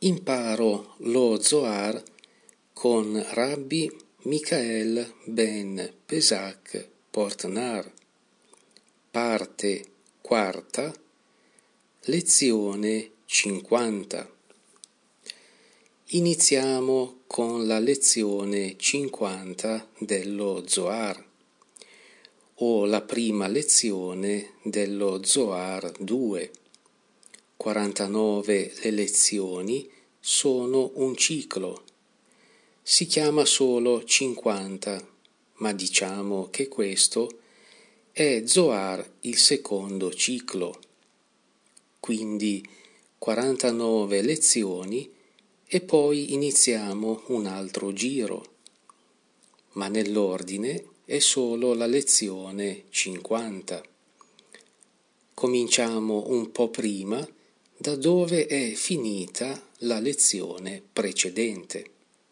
Imparo lo Zohar con Rabbi Michael ben Pesach Portnar, parte quarta, lezione 50. Iniziamo con la lezione 50 dello Zohar, o la prima lezione dello Zohar 2. 49 le lezioni sono un ciclo. Si chiama solo 50, ma diciamo che questo è Zohar il secondo ciclo. Quindi 49 lezioni e poi iniziamo un altro giro, ma nell'ordine è solo la lezione 50. Cominciamo un po' prima da dove è finita la lezione precedente.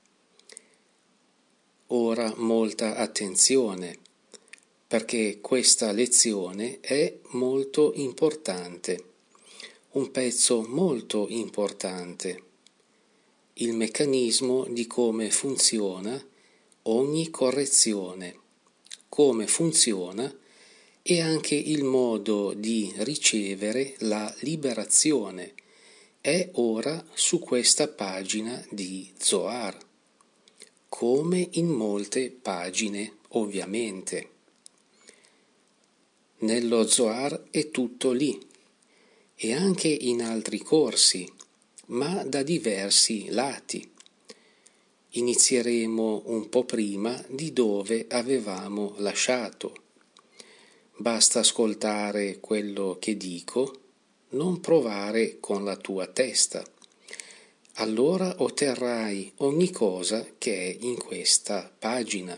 Ora molta attenzione, perché questa lezione è molto importante, un pezzo molto importante, il meccanismo di come funziona ogni correzione, come funziona e anche il modo di ricevere la liberazione è ora su questa pagina di Zohar, come in molte pagine ovviamente. Nello Zohar è tutto lì e anche in altri corsi, ma da diversi lati. Inizieremo un po' prima di dove avevamo lasciato. Basta ascoltare quello che dico, non provare con la tua testa. Allora otterrai ogni cosa che è in questa pagina.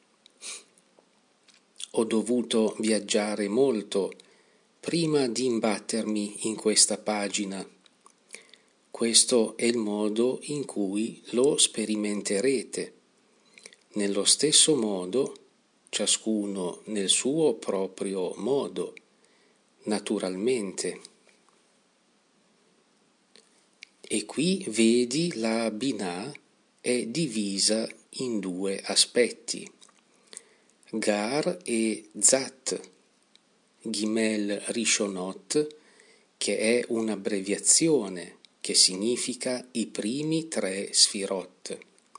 Ho dovuto viaggiare molto prima di imbattermi in questa pagina. Questo è il modo in cui lo sperimenterete. Nello stesso modo, ciascuno nel suo proprio modo, naturalmente. E qui vedi la Binah è divisa in due aspetti, Gar e Zat, Gimel Rishonot, che è un'abbreviazione che significa i primi 3 Sfirot,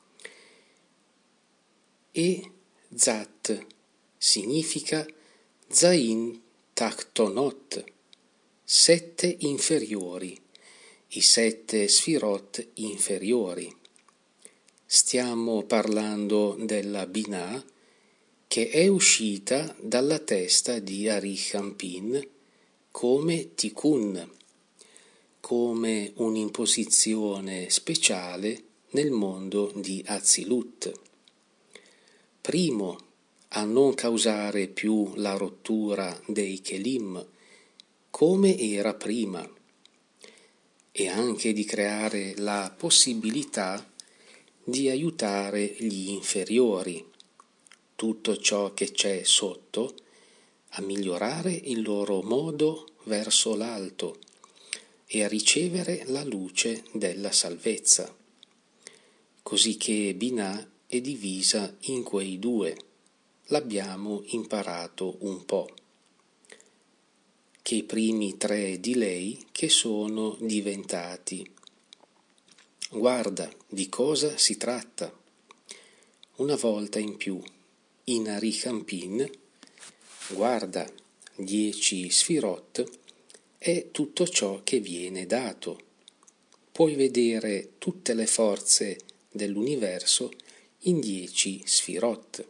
e Zat significa Zain Taktonot, 7 inferiori, i 7 Sfirot inferiori. Stiamo parlando della Binah che è uscita dalla testa di Arich Anpin come Tikkun, come un'imposizione speciale nel mondo di Atzilut. Primo, a non causare più la rottura dei Kelim, come era prima, e anche di creare la possibilità di aiutare gli inferiori, tutto ciò che c'è sotto, a migliorare il loro modo verso l'alto e a ricevere la luce della salvezza. Così che Binah è divisa in quei due. L'abbiamo imparato un po'. Che i primi 3 di lei che sono diventati. Guarda di cosa si tratta. Una volta in più, in Arich Anpin, guarda 10 Sfirot è tutto ciò che viene dato. Puoi vedere tutte le forze dell'universo in 10 Sfirot.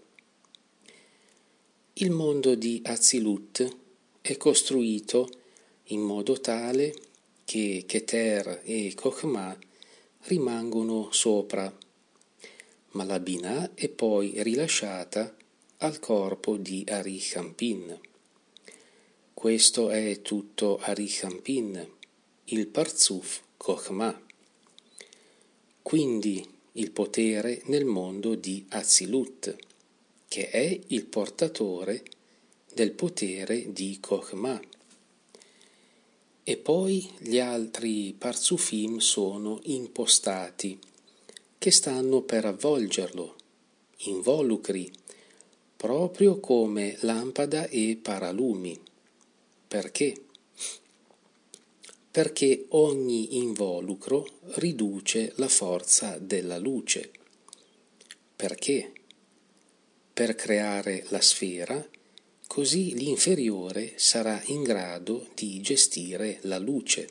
Il mondo di Atzilut è costruito in modo tale che Keter e Chokhmah rimangono sopra, ma la Binah è poi rilasciata al corpo di Arich Anpin. Questo è tutto Arich Anpin, il Parzuf Chokhmah. Quindi il potere nel mondo di Atzilut, che è il portatore del potere di Chokhmah. E poi gli altri parzufim sono impostati, che stanno per avvolgerlo, involucri, proprio come lampada e paralumi. Perché? Perché ogni involucro riduce la forza della luce. Perché? Per creare la sfera, così l'inferiore sarà in grado di gestire la luce.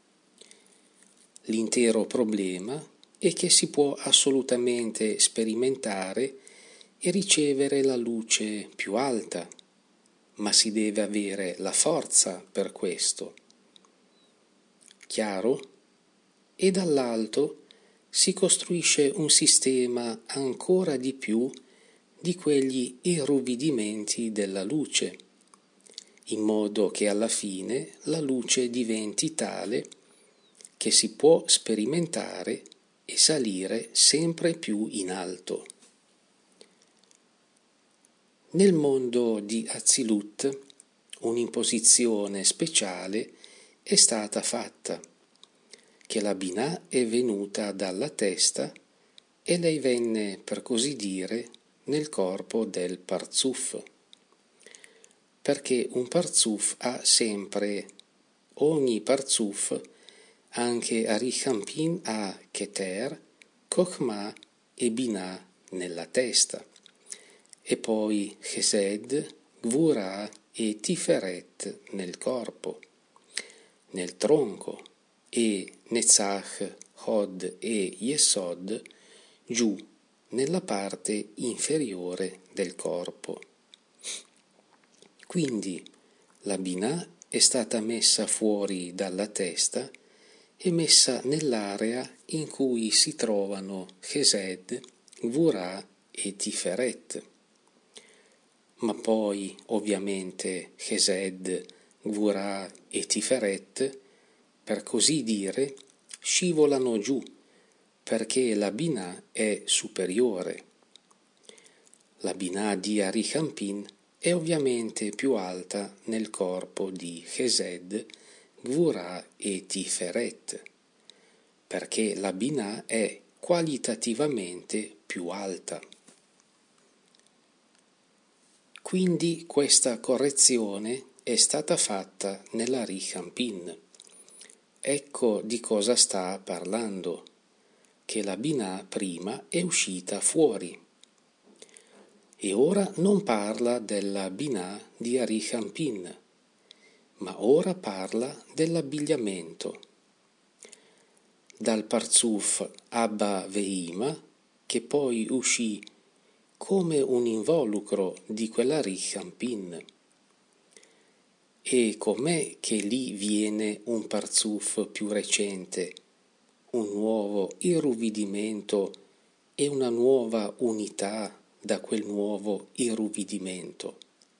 L'intero problema è che si può assolutamente sperimentare e ricevere la luce più alta, ma si deve avere la forza per questo. Chiaro? E dall'alto si costruisce un sistema ancora di più di quegli irruvidimenti della luce, in modo che alla fine la luce diventi tale che si può sperimentare e salire sempre più in alto. Nel mondo di Azilut un'imposizione speciale è stata fatta, che la Binah è venuta dalla testa e lei venne, per così dire, nel corpo del Parzuf, perché un Parzuf ha sempre, ogni Parzuf, anche Arichampin ha Keter, Chokhmah e Binah nella testa, e poi Chesed, Gvurah e Tiferet nel corpo, nel tronco, e Netzach, Hod e Yesod giù nella parte inferiore del corpo. Quindi la Binah è stata messa fuori dalla testa e messa nell'area in cui si trovano Chesed, Gvurah e Tiferet. Ma poi, ovviamente, Chesed, Gvurah e Tiferet, per così dire, scivolano giù, perché la Binah è superiore. La Binah di Arichampin è ovviamente più alta nel corpo di Chesed, Gvurah e Tiferet, perché la Binah è qualitativamente più alta. Quindi questa correzione è stata fatta nell'Arichampin. Ecco di cosa sta parlando, che la Binah prima è uscita fuori. E ora non parla della Binah di Arichampin, ma ora parla dell'abbigliamento. Dal Parzuf Abba Veima, che poi uscì come un involucro di quell'Arichampin. E com'è che lì viene un Parzuf più recente, un nuovo irruvidimento e una nuova unità da quel nuovo irruvidimento?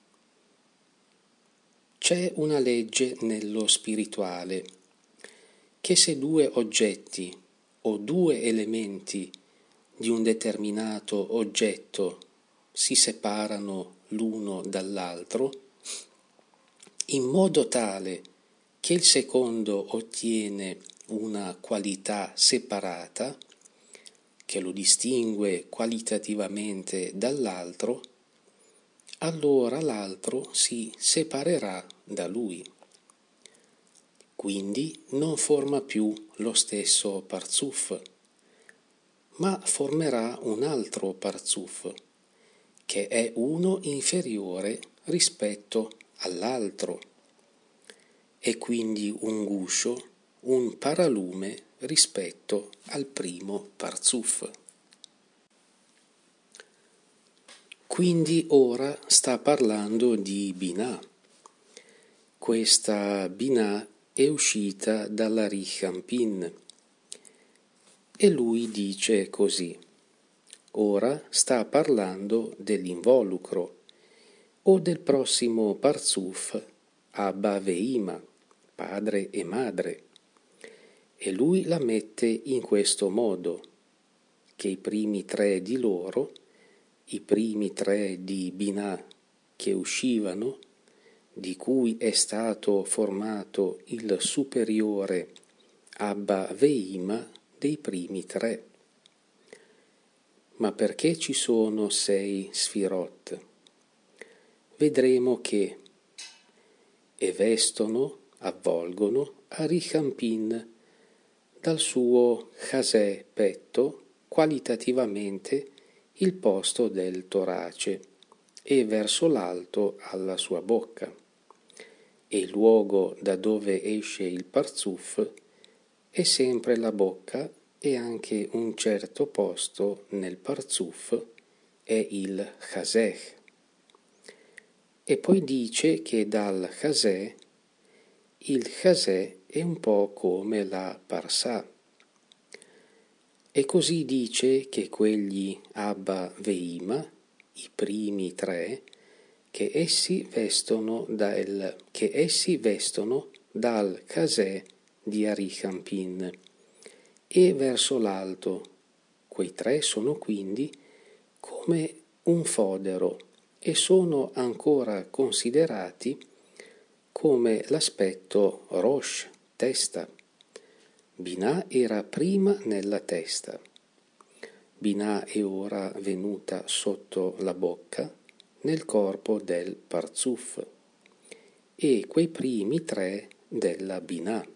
C'è una legge nello spirituale, che se due oggetti o due elementi di un determinato oggetto si separano l'uno dall'altro, in modo tale che il secondo ottiene una qualità separata, che lo distingue qualitativamente dall'altro, allora l'altro si separerà da lui. Quindi non forma più lo stesso Parzuf, ma formerà un altro Parzuf, che è uno inferiore rispetto all'altro, e quindi un guscio, un paralume rispetto al primo Parzuf. Quindi ora sta parlando di Binah. Questa Binah è uscita dall'Arichampin e lui dice così: ora sta parlando dell'involucro o del prossimo Parzuf Abba Veima, padre e madre, e lui la mette in questo modo, che i primi tre di loro, i primi tre di Binah che uscivano, di cui è stato formato il superiore Abba Veima dei primi tre. Ma perché ci sono 6 Sfirot? Vedremo che avvolgono Arichampin dal suo chasè petto qualitativamente il posto del torace e verso l'alto alla sua bocca, e il luogo da dove esce il parzuf è sempre la bocca, e anche un certo posto nel parzuf è il chaseh. E poi dice che dal chaseh il chaseh è un po' come la parsà. E così dice che quegli Abba Veima, i primi tre, che essi vestono dal chaseh di Arichampin e verso l'alto. Quei tre sono quindi come un fodero e sono ancora considerati come l'aspetto Rosh, testa. Binah era prima nella testa. Binah è ora venuta sotto la bocca, nel corpo del parzuf, e quei primi tre della Binah.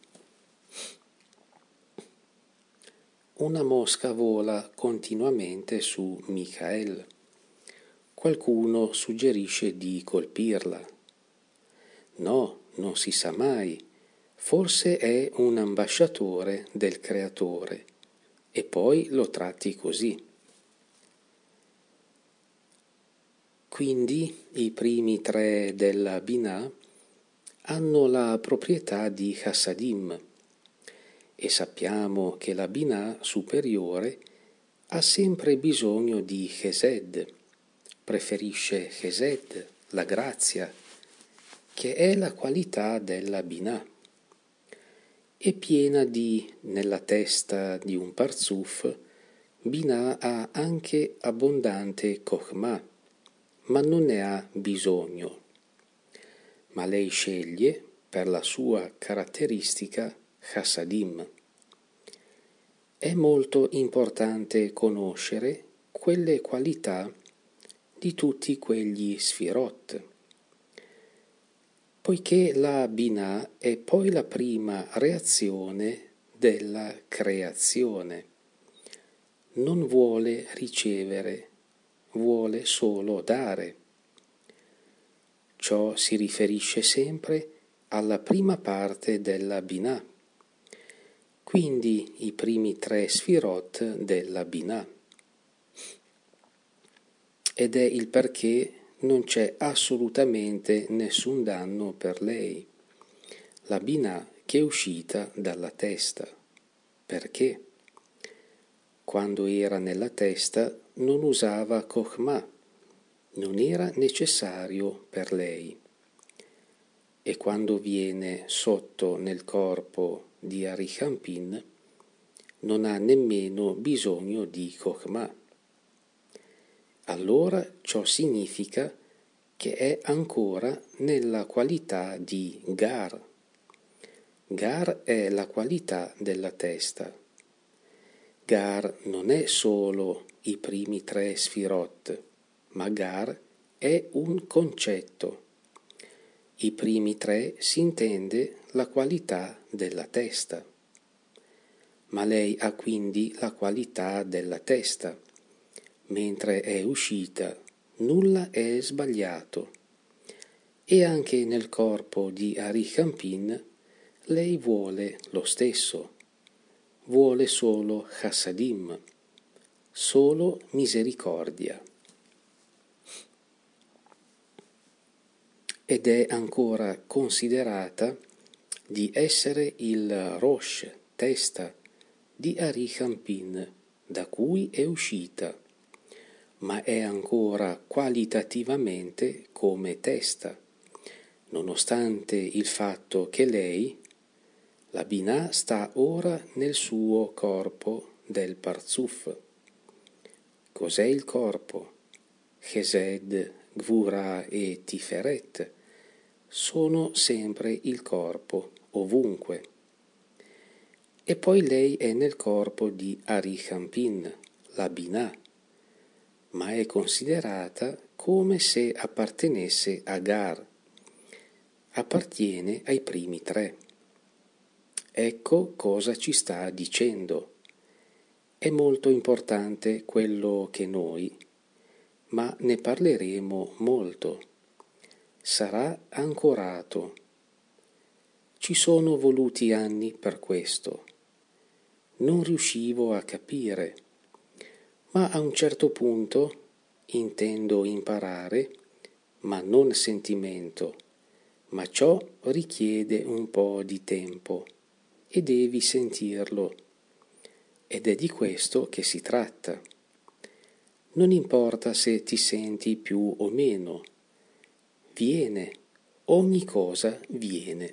Una mosca vola continuamente su Michael. Qualcuno suggerisce di colpirla. No, non si sa mai. Forse è un ambasciatore del creatore, e poi lo tratti così. Quindi i primi tre della Binah hanno la proprietà di Chassadim, e sappiamo che la Binah superiore ha sempre bisogno di Chesed, preferisce Chesed, la grazia, che è la qualità della Binah. È piena nella testa di un parzuf, Binah ha anche abbondante Chokhmah, ma non ne ha bisogno. Ma lei sceglie, per la sua caratteristica, Chassadim. È molto importante conoscere quelle qualità di tutti quegli Sfirot, poiché la Binah è poi la prima reazione della creazione. Non vuole ricevere, vuole solo dare. Ciò si riferisce sempre alla prima parte della Binah, quindi i primi tre Sfirot della Binah. Ed è il perché non c'è assolutamente nessun danno per lei, la Binah che è uscita dalla testa. Perché? Quando era nella testa non usava Chokhmah, non era necessario per lei. E quando viene sotto nel corpo di Arichampin non ha nemmeno bisogno di Chokhmah. Allora ciò significa che è ancora nella qualità di Gar. Gar è la qualità della testa. Gar non è solo i primi tre Sfirot, ma Gar è un concetto. I primi tre si intende la qualità della testa. Ma lei ha quindi la qualità della testa. Mentre è uscita, nulla è sbagliato. E anche nel corpo di Arichampin lei vuole lo stesso. Vuole solo Chassadim, solo misericordia. Ed è ancora considerata di essere il Rosh, testa, di Arichampin, da cui è uscita, ma è ancora qualitativamente come testa, nonostante il fatto che lei, la Binah, sta ora nel suo corpo del parzuf. Cos'è il corpo? Chesed, Gvura e Tiferet, sono sempre il corpo, ovunque. E poi lei è nel corpo di Arichampin, la Binah, ma è considerata come se appartenesse a Gar, appartiene ai primi tre. Ecco cosa ci sta dicendo. È molto importante quello che noi, ma ne parleremo molto. Sarà ancorato. Ci sono voluti anni per questo. Non riuscivo a capire, ma a un certo punto intendo imparare, ma non sentimento, ma ciò richiede un po' di tempo e devi sentirlo. Ed è di questo che si tratta. Non importa se ti senti più o meno, viene, ogni cosa viene.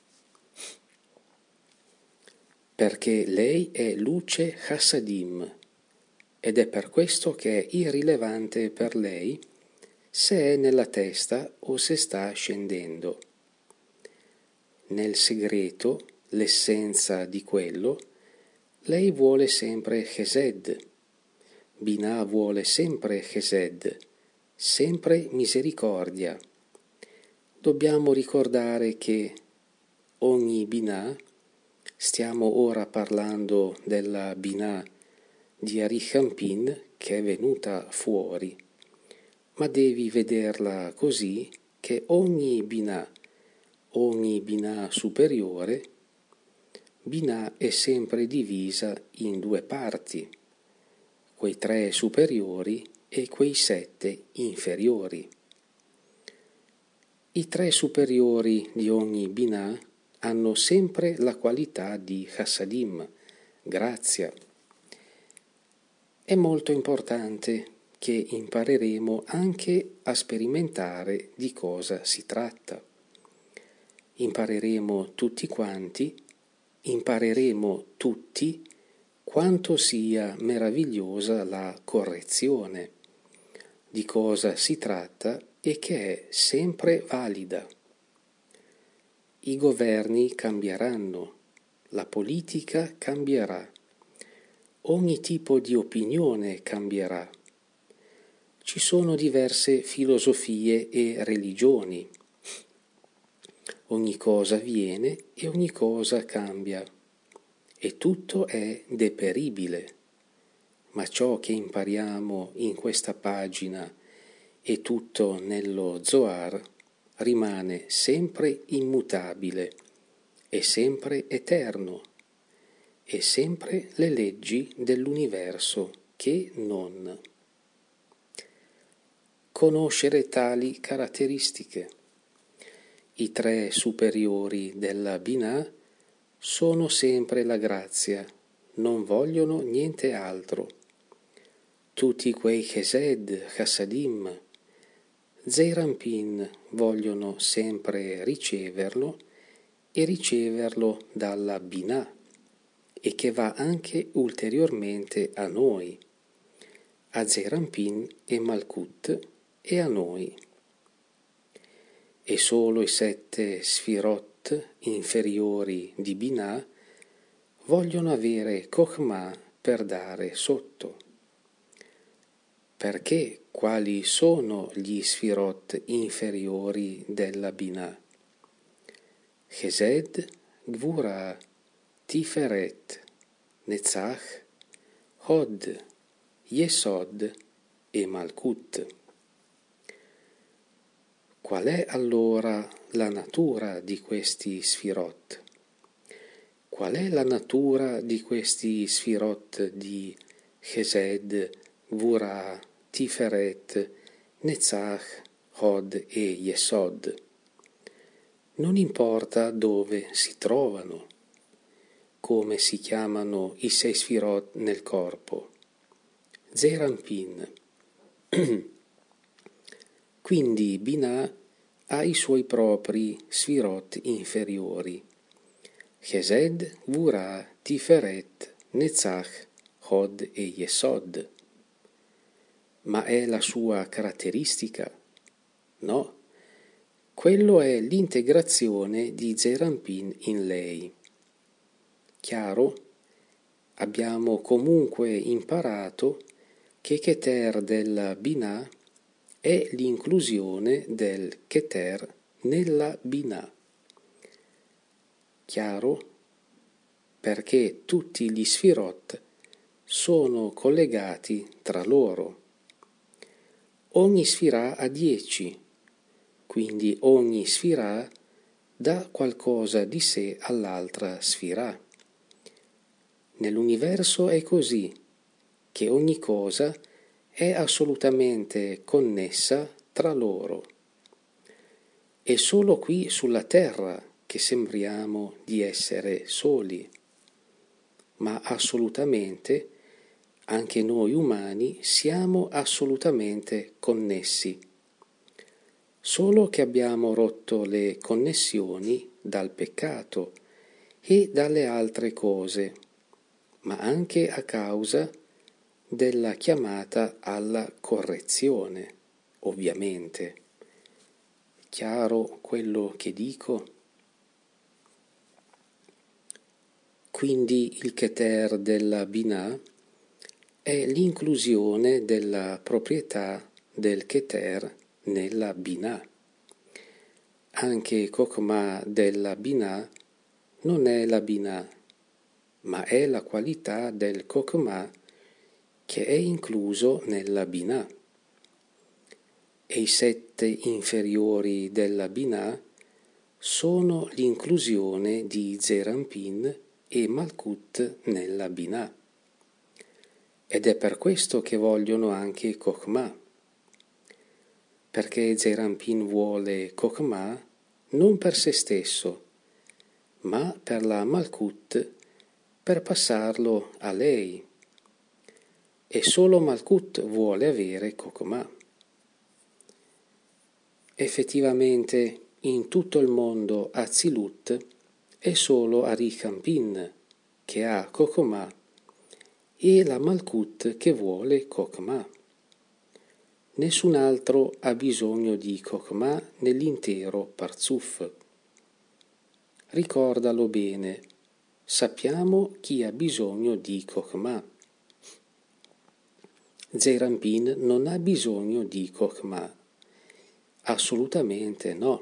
Perché lei è luce Chassadim, ed è per questo che è irrilevante per lei se è nella testa o se sta scendendo. Nel segreto, l'essenza di quello, lei vuole sempre Chesed. Binah vuole sempre Chesed, sempre misericordia. Dobbiamo ricordare che ogni Binah, stiamo ora parlando della Binah di Arichampin che è venuta fuori, ma devi vederla così che ogni Binah superiore, Binah è sempre divisa in due parti, quei 3 superiori e quei 7 inferiori. I 3 superiori di ogni Binah hanno sempre la qualità di Chassadim, grazia. È molto importante che impareremo anche a sperimentare di cosa si tratta. Impareremo tutti quanto sia meravigliosa la correzione, di cosa si tratta e che è sempre valida. I governi cambieranno, la politica cambierà, ogni tipo di opinione cambierà. Ci sono diverse filosofie e religioni. Ogni cosa viene e ogni cosa cambia. E tutto è deperibile. Ma ciò che impariamo in questa pagina e tutto nello Zohar rimane sempre immutabile e sempre eterno e sempre le leggi dell'universo che non. Conoscere tali caratteristiche. I 3 superiori della Binah sono sempre la grazia, non vogliono niente altro. Tutti quei Chesed, Chassadim, Zeirampin vogliono sempre riceverlo e riceverlo dalla Binah, e che va anche ulteriormente a noi, a Zeirampin e Malkut e a noi. E solo i 7 Sfirot inferiori di Binah vogliono avere Chokhmah per dare sotto. Perché quali sono gli Sfirot inferiori della Binah? Chesed, Gvura, Tiferet, Netzach, Hod, Yesod e Malkut. Qual è allora la natura di questi Sfirot? Qual è la natura di questi Sfirot di Chesed, Gvura, Tiferet, Netzach, Hod e Yesod? Non importa dove si trovano, come si chiamano i 6 Sfirot nel corpo. Zeirampin. Quindi Binah ha i suoi propri Sfirot inferiori. Chesed, Gvura, Tiferet, Netzach, Hod e Yesod. Ma è la sua caratteristica? No, quello è l'integrazione di Zerampin in lei. Chiaro? Abbiamo comunque imparato che Keter della Binah è l'inclusione del Keter nella Binah. Chiaro? Perché tutti gli Sfirot sono collegati tra loro. Ogni Sfirah ha 10, quindi ogni Sfirah dà qualcosa di sé all'altra Sfirah. Nell'universo è così, che ogni cosa è assolutamente connessa tra loro. È solo qui sulla Terra che sembriamo di essere soli, ma assolutamente anche noi umani siamo assolutamente connessi. Solo che abbiamo rotto le connessioni dal peccato e dalle altre cose, ma anche a causa della chiamata alla correzione, ovviamente. Chiaro quello che dico? Quindi il Keter della Binah è l'inclusione della proprietà del Keter nella Binah. Anche Chokhmah della Binah non è la Binah, ma è la qualità del Chokhmah che è incluso nella Binah. E i 7 inferiori della Binah sono l'inclusione di Zerampin e Malkut nella Binah. Ed è per questo che vogliono anche Chokhmah, perché Zerampin vuole Chokhmah non per se stesso, ma per la Malkut, per passarlo a lei. E solo Malkut vuole avere Chokhmah. Effettivamente in tutto il mondo Atzilut è solo Arikampin che ha Chokhmah e la Malkut che vuole Chokhmah. Nessun altro ha bisogno di Chokhmah nell'intero Parzuf. Ricordalo bene, sappiamo chi ha bisogno di Chokhmah. Zerampin non ha bisogno di Chokhmah. Assolutamente no.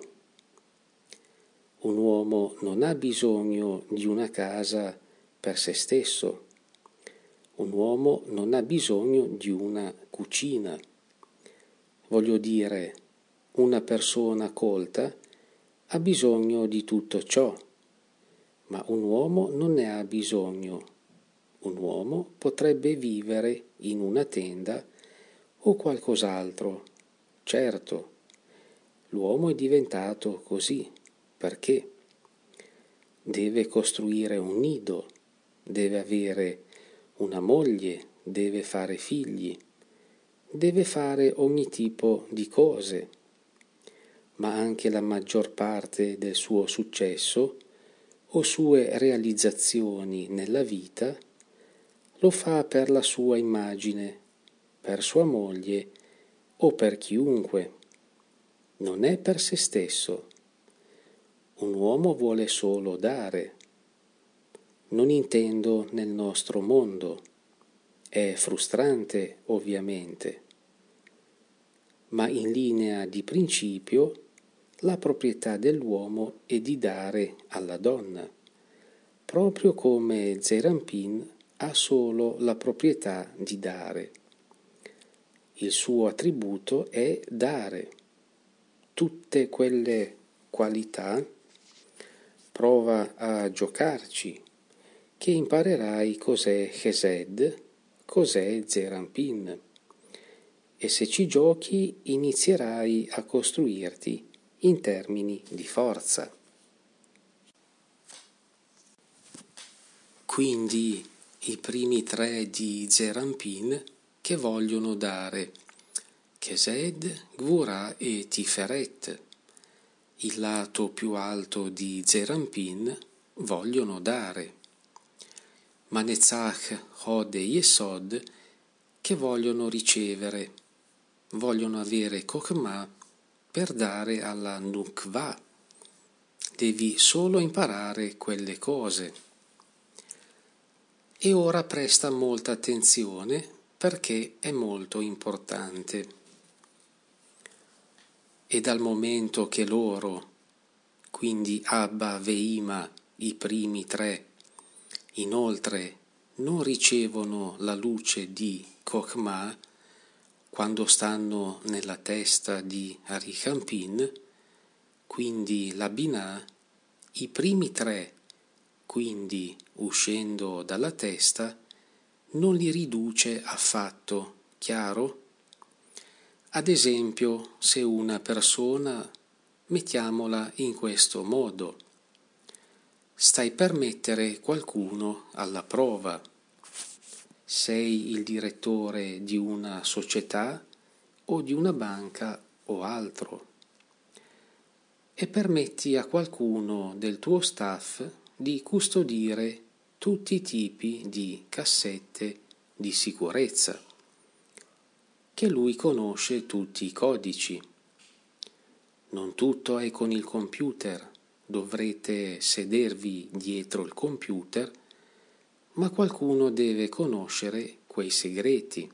Un uomo non ha bisogno di una casa per se stesso. Un uomo non ha bisogno di una cucina. Voglio dire, una persona colta ha bisogno di tutto ciò, ma un uomo non ne ha bisogno. Un uomo potrebbe vivere in una tenda o qualcos'altro. Certo, l'uomo è diventato così. Perché? Deve costruire un nido, deve avere una moglie, deve fare figli, deve fare ogni tipo di cose, ma anche la maggior parte del suo successo o sue realizzazioni nella vita lo fa per la sua immagine, per sua moglie o per chiunque. Non è per se stesso. Un uomo vuole solo dare. Non intendo nel nostro mondo. È frustrante, ovviamente. Ma in linea di principio, la proprietà dell'uomo è di dare alla donna, proprio come Zerampin ha solo la proprietà di dare. Il suo attributo è dare. Tutte quelle qualità prova a giocarci, che imparerai cos'è Chesed, cos'è Zerampin, e se ci giochi inizierai a costruirti in termini di forza. Quindi i primi 3 di Zerampin che vogliono dare, Chesed, Gvurah e Tiferet. Il lato più alto di Zerampin vogliono dare, ma Netzach, Hod e Yesod che vogliono ricevere, vogliono avere Chokhmah per dare alla Nukva. Devi solo imparare quelle cose. E ora presta molta attenzione perché è molto importante. E dal momento che loro, quindi Abba, Veima, i primi tre, inoltre non ricevono la luce di Chokhmah quando stanno nella testa di Arichampin, quindi la Binah, i primi tre, quindi uscendo dalla testa, non li riduce affatto, chiaro? Ad esempio, se una persona, mettiamola in questo modo, stai per mettere qualcuno alla prova. Sei il direttore di una società o di una banca o altro e permetti a qualcuno del tuo staff di custodire tutti i tipi di cassette di sicurezza, che lui conosce tutti i codici. Non tutto è con il computer, dovrete sedervi dietro il computer, ma qualcuno deve conoscere quei segreti.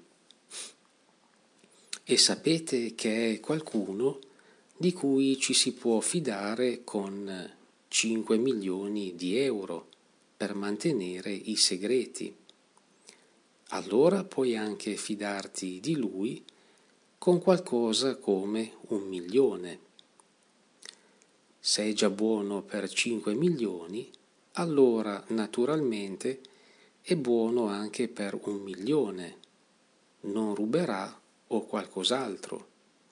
E sapete che è qualcuno di cui ci si può fidare con 5 milioni di euro per mantenere i segreti. Allora puoi anche fidarti di lui con qualcosa come 1 milione. Se è già buono per 5 milioni, allora naturalmente è buono anche per 1 milione. Non ruberà o qualcos'altro.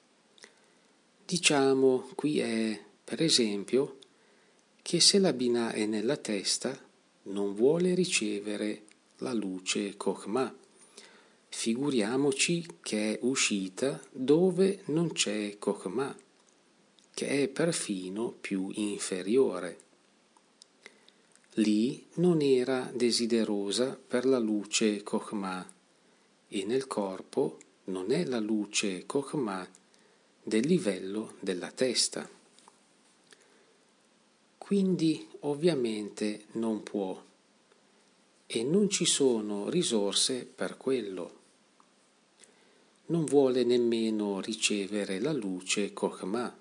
Diciamo qui è, per esempio, che se la Binah è nella testa, non vuole ricevere la luce Chokhmah. Figuriamoci che è uscita dove non c'è Chokhmah, che è perfino più inferiore. Lì non era desiderosa per la luce Chokhmah e nel corpo non è la luce Chokhmah del livello della testa. Quindi ovviamente non può e non ci sono risorse per quello. Non vuole nemmeno ricevere la luce Chokhmah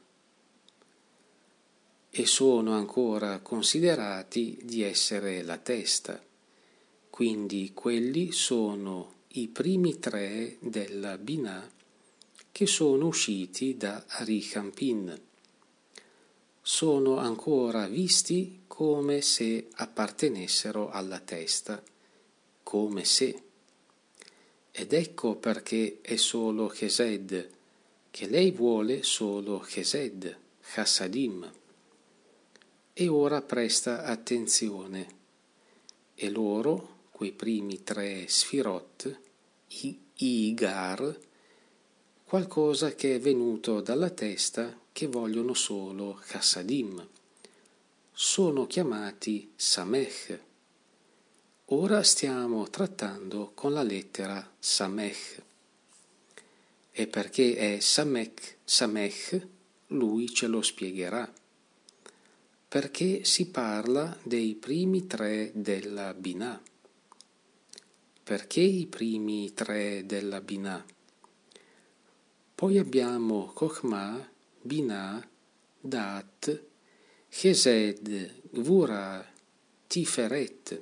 e sono ancora considerati di essere la testa. Quindi quelli sono i primi tre della Binah che sono usciti da Arichampin. Sono ancora visti come se appartenessero alla testa, come se. Ed ecco perché è solo Chesed, che lei vuole solo Chesed, Chassadim. E ora presta attenzione. E loro, quei primi tre Sfirot, i Igar, qualcosa che è venuto dalla testa che vogliono solo Chassadim. Sono chiamati Samech. Ora stiamo trattando con la lettera Samech. E perché è Samech, lui ce lo spiegherà. Perché si parla dei primi tre della Binah. Perché i primi tre della Binah? Poi abbiamo Chokhmah, Binah, Dat, Chesed, Gvura, Tiferet.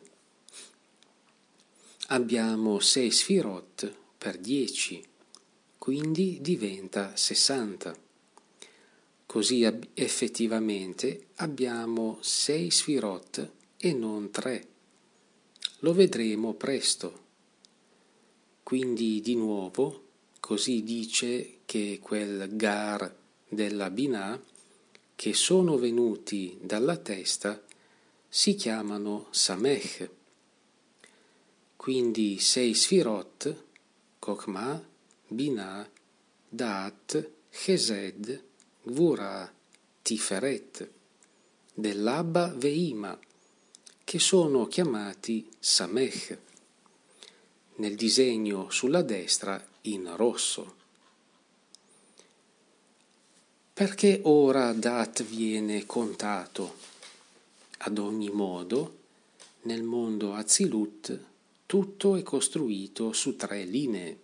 Abbiamo 6 Sfirot per 10, quindi diventa 60. Così effettivamente abbiamo 6 Sfirot e non 3. Lo vedremo presto. Quindi di nuovo, così dice che quel Gar della Binah, che sono venuti dalla testa, si chiamano Samech. Quindi 6 Sfirot, Chokhmah, Binah, Dat, Chesed, Gvura, Tiferet, dell'Abba Veima, che sono chiamati Samech, nel disegno sulla destra in rosso. Perché ora Dat viene contato? Ad ogni modo, nel mondo Azilut tutto è costruito su 3 linee.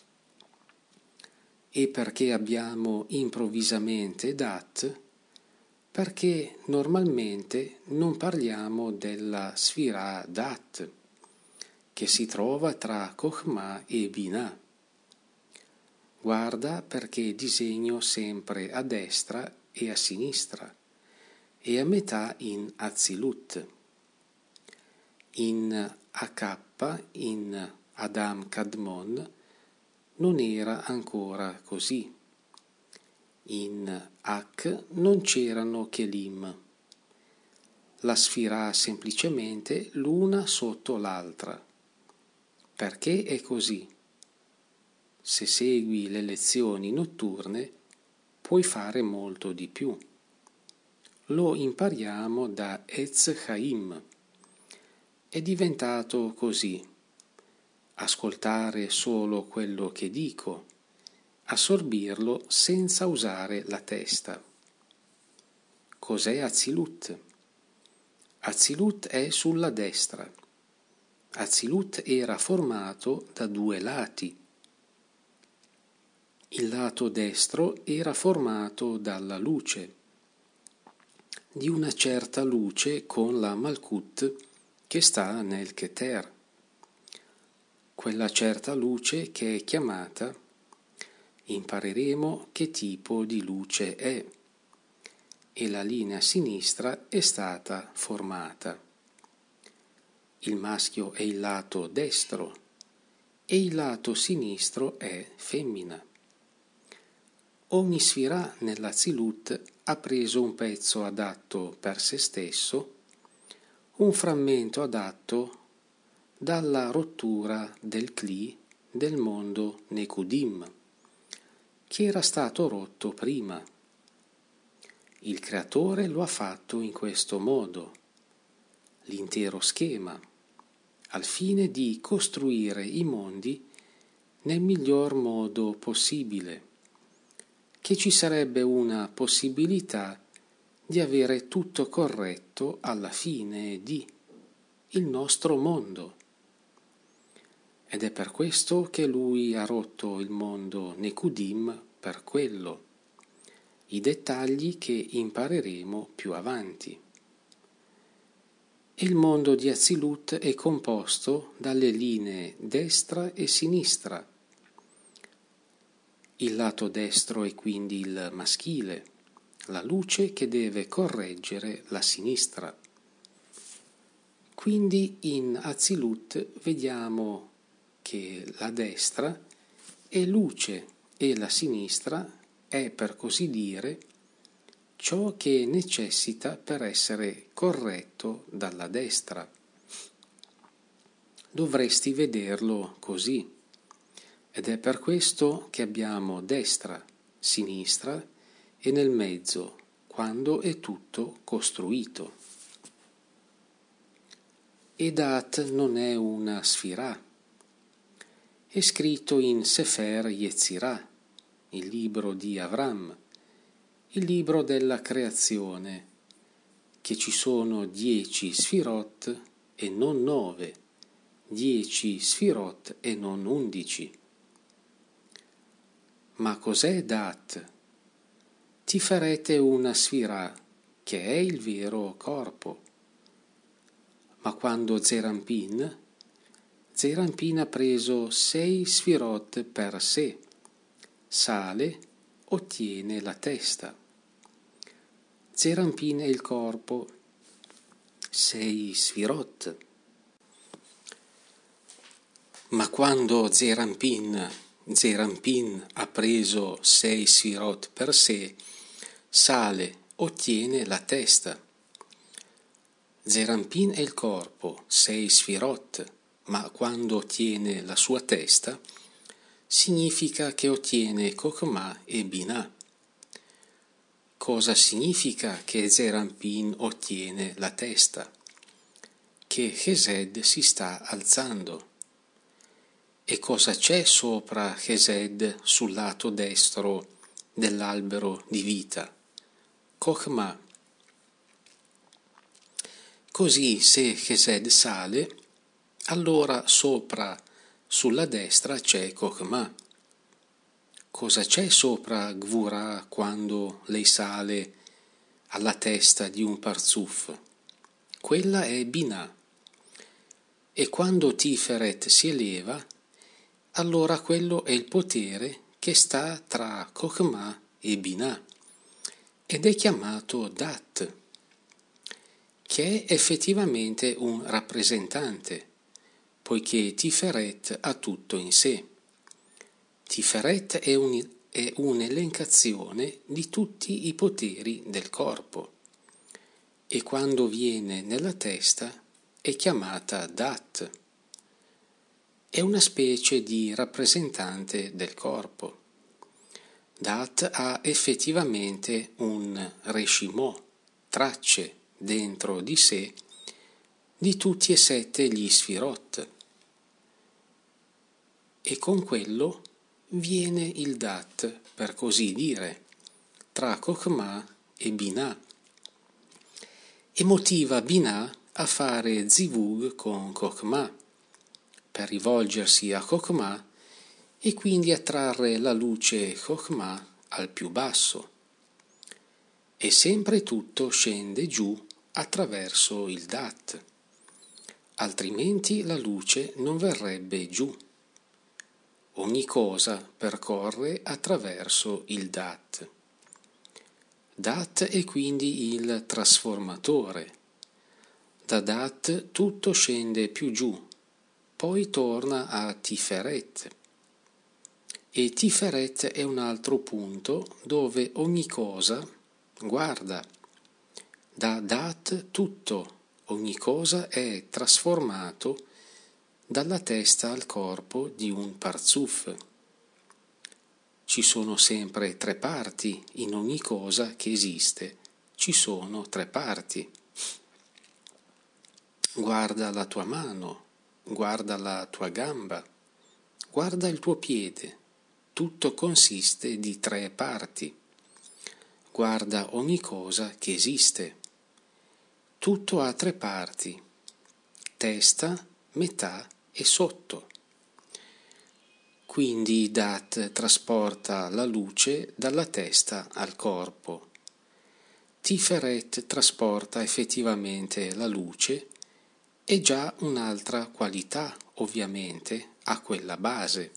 E perché abbiamo improvvisamente Dat? Perché normalmente non parliamo della Sfira Dat, che si trova tra Chokhmah e Binah. Guarda perché disegno sempre a destra e a sinistra e a metà in Azilut. In AK, in Adam Kadmon, non era ancora così. In Ak non c'erano Kelim. La Sfirah semplicemente l'una sotto l'altra. Perché è così? Se segui le lezioni notturne puoi fare molto di più. Lo impariamo da Etz Chaim. È diventato così. Ascoltare solo quello che dico, assorbirlo senza usare la testa. Cos'è Azilut? Azilut è sulla destra. Azilut era formato da 2 lati. Il lato destro era formato dalla luce, di una certa luce con la Malkut che sta nel Keter. Quella certa luce che è chiamata, impareremo che tipo di luce è, e la linea sinistra è stata formata. Il maschio è il lato destro e il lato sinistro è femmina. Ogni Sfirah nell'Azilut ha preso un pezzo adatto per se stesso, un frammento adatto dalla rottura del Kli del mondo Nekudim, che era stato rotto prima. Il creatore lo ha fatto in questo modo, l'intero schema, al fine di costruire i mondi nel miglior modo possibile, che ci sarebbe una possibilità di avere tutto corretto alla fine di il nostro mondo. Ed è per questo che lui ha rotto il mondo Nekudim per quello, i dettagli che impareremo più avanti. Il mondo di Azilut è composto dalle linee destra e sinistra. Il lato destro è quindi il maschile, la luce che deve correggere la sinistra. Quindi in Azilut vediamo che la destra è luce e la sinistra è, per così dire, ciò che necessita per essere corretto dalla destra. Dovresti vederlo così. Ed è per questo che abbiamo destra, sinistra e nel mezzo, quando è tutto costruito. E Dat non è una Sfirah. È scritto in Sefer Yetzirah, il libro di Avram, il libro della creazione, che ci sono 10 Sfirot e non 9, 10 Sfirot e non 11. Ma cos'è Dat? Tiferete una Sfirah, che è il vero corpo. Ma quando Zerampin ha preso 6 Sfirot per sé, sale, ottiene la testa. Zerampin è il corpo, 6 Sfirot. Ma quando Zerampin ha preso 6 Sfirot per sé, sale, ottiene la testa. Zerampin è il corpo, 6 Sfirot, ma quando ottiene la sua testa, significa che ottiene Chokhmah e Binah. Cosa significa che Zerampin ottiene la testa? Che Chesed si sta alzando. E cosa c'è sopra Chesed sul lato destro dell'albero di vita, Chokhmah. Così se Chesed sale, allora sopra sulla destra c'è Chokhmah. Cosa c'è sopra Gvurah quando lei sale alla testa di un Parzuf? Quella è Binah. E quando Tiferet si eleva, allora quello è il potere che sta tra Chokhmah e Binah, ed è chiamato Dat, che è effettivamente un rappresentante, poiché Tiferet ha tutto in sé. Tiferet è un'elencazione di tutti i poteri del corpo, e quando viene nella testa è chiamata Dat. È una specie di rappresentante del corpo. Dat ha effettivamente un reshimò, tracce dentro di sé di tutti e 7 gli Sfirot, e con quello viene il Dat, per così dire, tra Chokhmah e Binah, e motiva Binah a fare zivug con Chokhmah, per rivolgersi a Chokhmah e quindi attrarre la luce Chokhmah al più basso. E sempre tutto scende giù attraverso il Dat, altrimenti la luce non verrebbe giù. Ogni cosa percorre attraverso il Dat. Dat è quindi il trasformatore. Da Dat tutto scende più giù, poi torna a Tiferet. E Tiferet è un altro punto dove ogni cosa guarda. Da Dat tutto, ogni cosa è trasformato dalla testa al corpo di un Parzuf. Ci sono sempre 3 parti in ogni cosa che esiste. Ci sono 3 parti. Guarda la tua mano, guarda la tua gamba, guarda il tuo piede. Tutto consiste di 3 parti. Guarda ogni cosa che esiste. Tutto ha 3 parti: testa, metà e sotto. Quindi Dat trasporta la luce dalla testa al corpo. Tiferet trasporta effettivamente la luce e già un'altra qualità, ovviamente, ha quella base.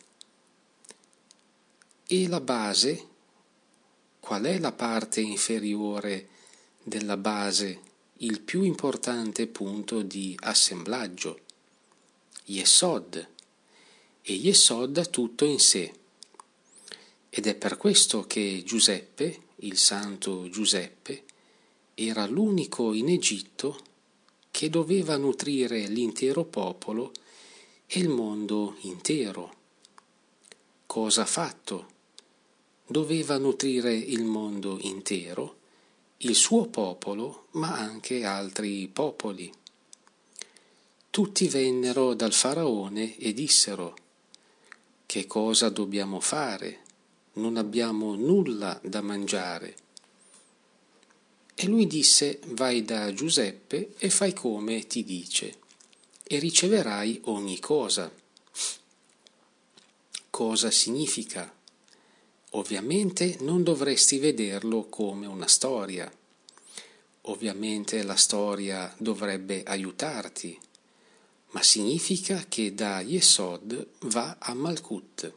E la base, qual è la parte inferiore della base, il più importante punto di assemblaggio? Yesod. E Yesod ha tutto in sé. Ed è per questo che Giuseppe, il santo Giuseppe, era l'unico in Egitto che doveva nutrire l'intero popolo e il mondo intero. Cosa ha fatto? Doveva nutrire il mondo intero, il suo popolo, ma anche altri popoli. Tutti vennero dal faraone e dissero: che cosa dobbiamo fare? Non abbiamo nulla da mangiare. E lui disse: vai da Giuseppe e fai come ti dice, e riceverai ogni cosa. Cosa significa? Ovviamente non dovresti vederlo come una storia. Ovviamente la storia dovrebbe aiutarti, ma significa che da Yesod va a Malkut.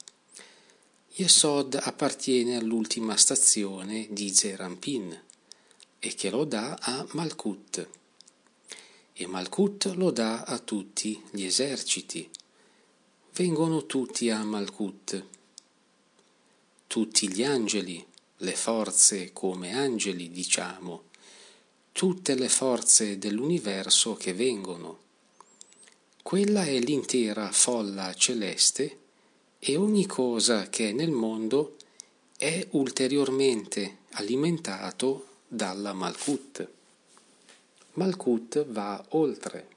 Yesod appartiene all'ultima stazione di Zerampin e che lo dà a Malkut. E Malkut lo dà a tutti gli eserciti. Vengono tutti a Malkut. Tutti gli angeli, le forze come angeli, diciamo, tutte le forze dell'universo che vengono. Quella è l'intera folla celeste e ogni cosa che è nel mondo è ulteriormente alimentato dalla Malkut. Malkut va oltre.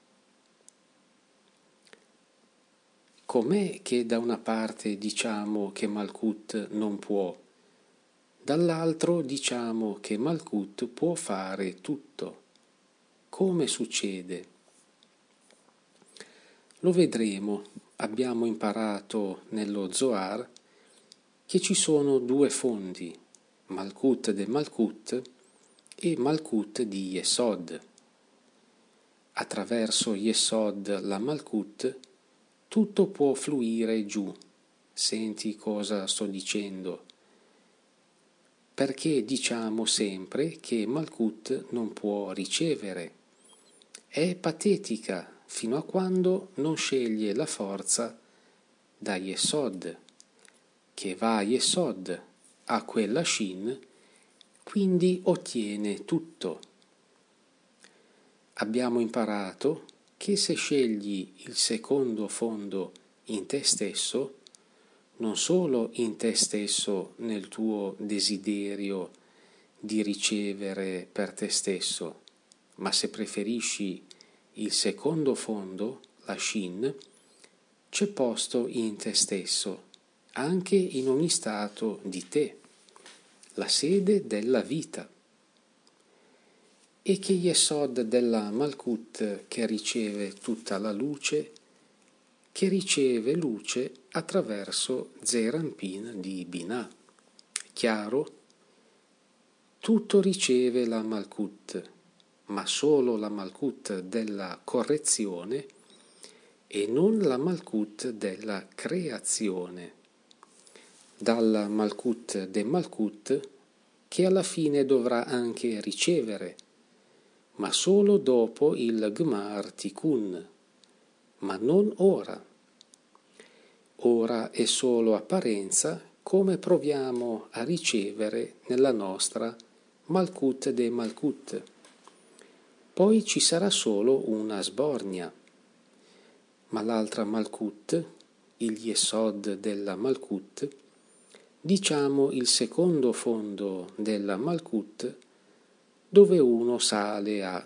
Com'è che da una parte diciamo che Malkut non può, Dall'altro diciamo che Malkut può fare tutto. Come succede? Lo vedremo. Abbiamo imparato nello Zohar che ci sono due fondi, Malkut de Malkut e Malkut di Yesod. Attraverso Yesod, la Malkut, tutto può fluire giù. Senti cosa sto dicendo? Perché diciamo sempre che Malkut non può ricevere. È patetica fino a quando non sceglie la forza da Yesod, che va a Yesod, a quella Shin, quindi ottiene tutto. Abbiamo imparato che se scegli il secondo fondo in te stesso, non solo in te stesso nel tuo desiderio di ricevere per te stesso, ma se preferisci il secondo fondo, la Shin, c'è posto in te stesso, anche in ogni stato di te, la sede della vita. E che Yesod della Malkut che riceve tutta la luce, che riceve luce attraverso Zeranpin di Binah. Chiaro? Tutto riceve la Malkut, ma solo la Malkut della correzione e non la Malkut della creazione. Dalla Malkut de Malkut che alla fine dovrà anche ricevere, ma solo dopo il Gmar Tikkun, ma non ora. Ora è solo apparenza, come proviamo a ricevere nella nostra Malkut de Malkut. Poi ci sarà solo una sbornia, ma l'altra Malkut, il Yesod della Malkut, diciamo il secondo fondo della Malkut, dove uno sale a.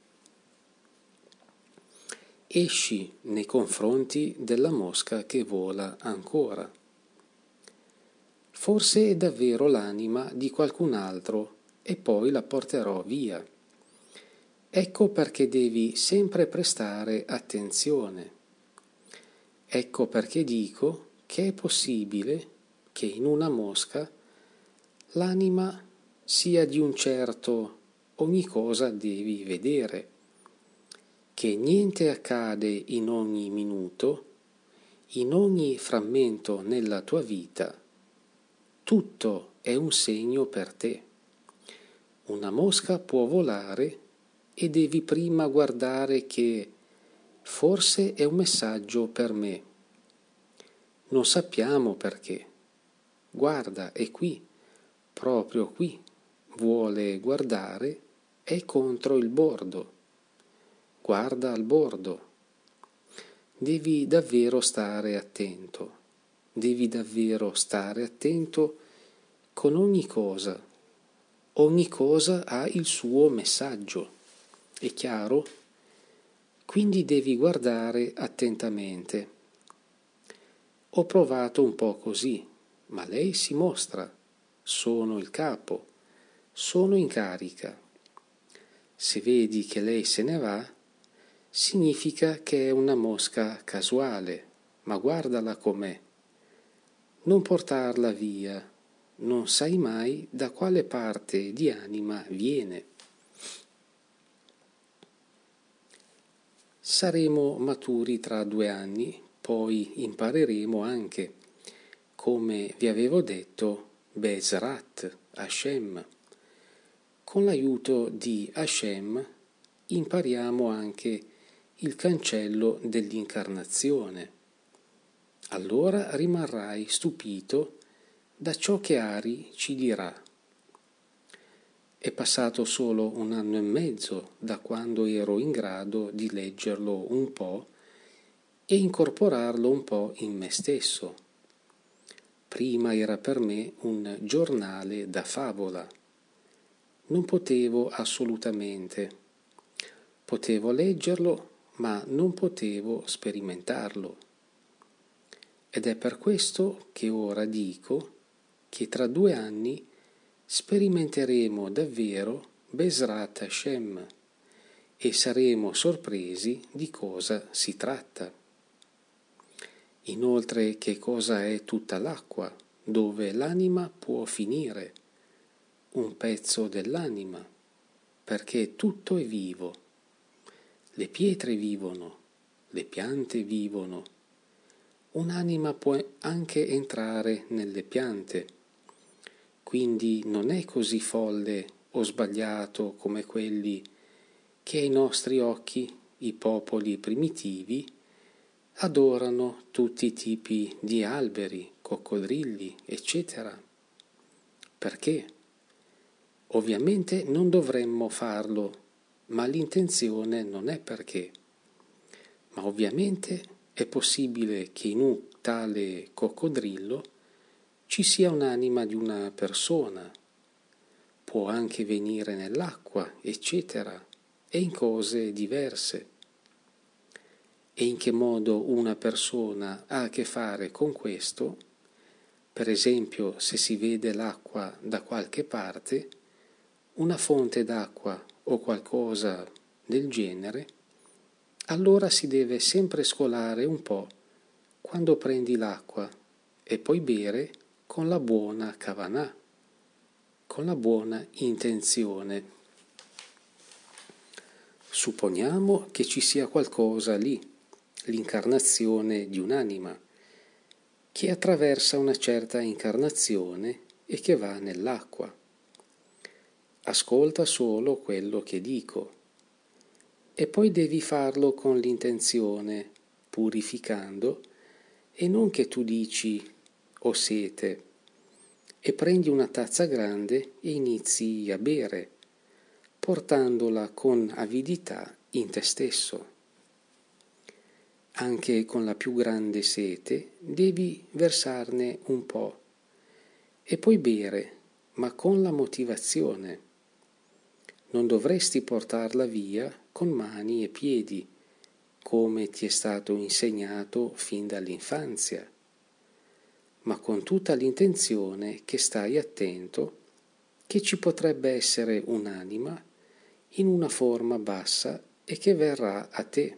Esci nei confronti della mosca che vola ancora. Forse è davvero l'anima di qualcun altro e poi la porterò via. Ecco perché devi sempre prestare attenzione. Ecco perché dico che è possibile che in una mosca l'anima sia di un certo, ogni cosa devi vedere, che niente accade in ogni minuto, in ogni frammento nella tua vita, tutto è un segno per te. Una mosca può volare e devi prima guardare che forse è un messaggio per me. Non sappiamo perché. Guarda, è qui, proprio qui. Vuole guardare, è contro il bordo. Guarda al bordo. Devi davvero stare attento. Devi davvero stare attento con ogni cosa. Ogni cosa ha il suo messaggio. È chiaro? Quindi devi guardare attentamente. Ho provato un po' così, ma lei si mostra. Sono il capo. Sono in carica. Se vedi che lei se ne va, significa che è una mosca casuale, ma guardala com'è. Non portarla via, non sai mai da quale parte di anima viene. Saremo maturi tra 2 anni, poi impareremo anche, come vi avevo detto, Bezrat, Hashem. Con l'aiuto di Hashem impariamo anche il cancello dell'incarnazione. Allora rimarrai stupito da ciò che Ari ci dirà. È passato solo 1 anno e mezzo da quando ero in grado di leggerlo un po' e incorporarlo un po' in me stesso. Prima era per me un giornale da favola. Non potevo assolutamente. Potevo leggerlo, ma non potevo sperimentarlo. Ed è per questo che ora dico che tra 2 anni sperimenteremo davvero Bezrat Hashem e saremo sorpresi di cosa si tratta. Inoltre, che cosa è tutta l'acqua, dove l'anima può finire? Un pezzo dell'anima, perché tutto è vivo. Le pietre vivono, le piante vivono. Un'anima può anche entrare nelle piante, quindi non è così folle o sbagliato come quelli che ai nostri occhi i popoli primitivi adorano tutti i tipi di alberi, coccodrilli, eccetera. Perché? Ovviamente non dovremmo farlo, ma l'intenzione non è perché. Ma ovviamente è possibile che in un tale coccodrillo ci sia un'anima di una persona, può anche venire nell'acqua, eccetera, e in cose diverse. E in che modo una persona ha a che fare con questo? Per esempio, se si vede l'acqua da qualche parte, una fonte d'acqua o qualcosa del genere, allora si deve sempre scolare un po' quando prendi l'acqua e poi bere con la buona kavanah, con la buona intenzione. Supponiamo che ci sia qualcosa lì, l'incarnazione di un'anima, che attraversa una certa incarnazione e che va nell'acqua. Ascolta solo quello che dico e poi devi farlo con l'intenzione, purificando, e non che tu dici ho sete e prendi una tazza grande e inizi a bere, portandola con avidità in te stesso. Anche con la più grande sete devi versarne un po' e poi bere, ma con la motivazione. Non dovresti portarla via con mani e piedi, come ti è stato insegnato fin dall'infanzia, ma con tutta l'intenzione che stai attento che ci potrebbe essere un'anima in una forma bassa e che verrà a te.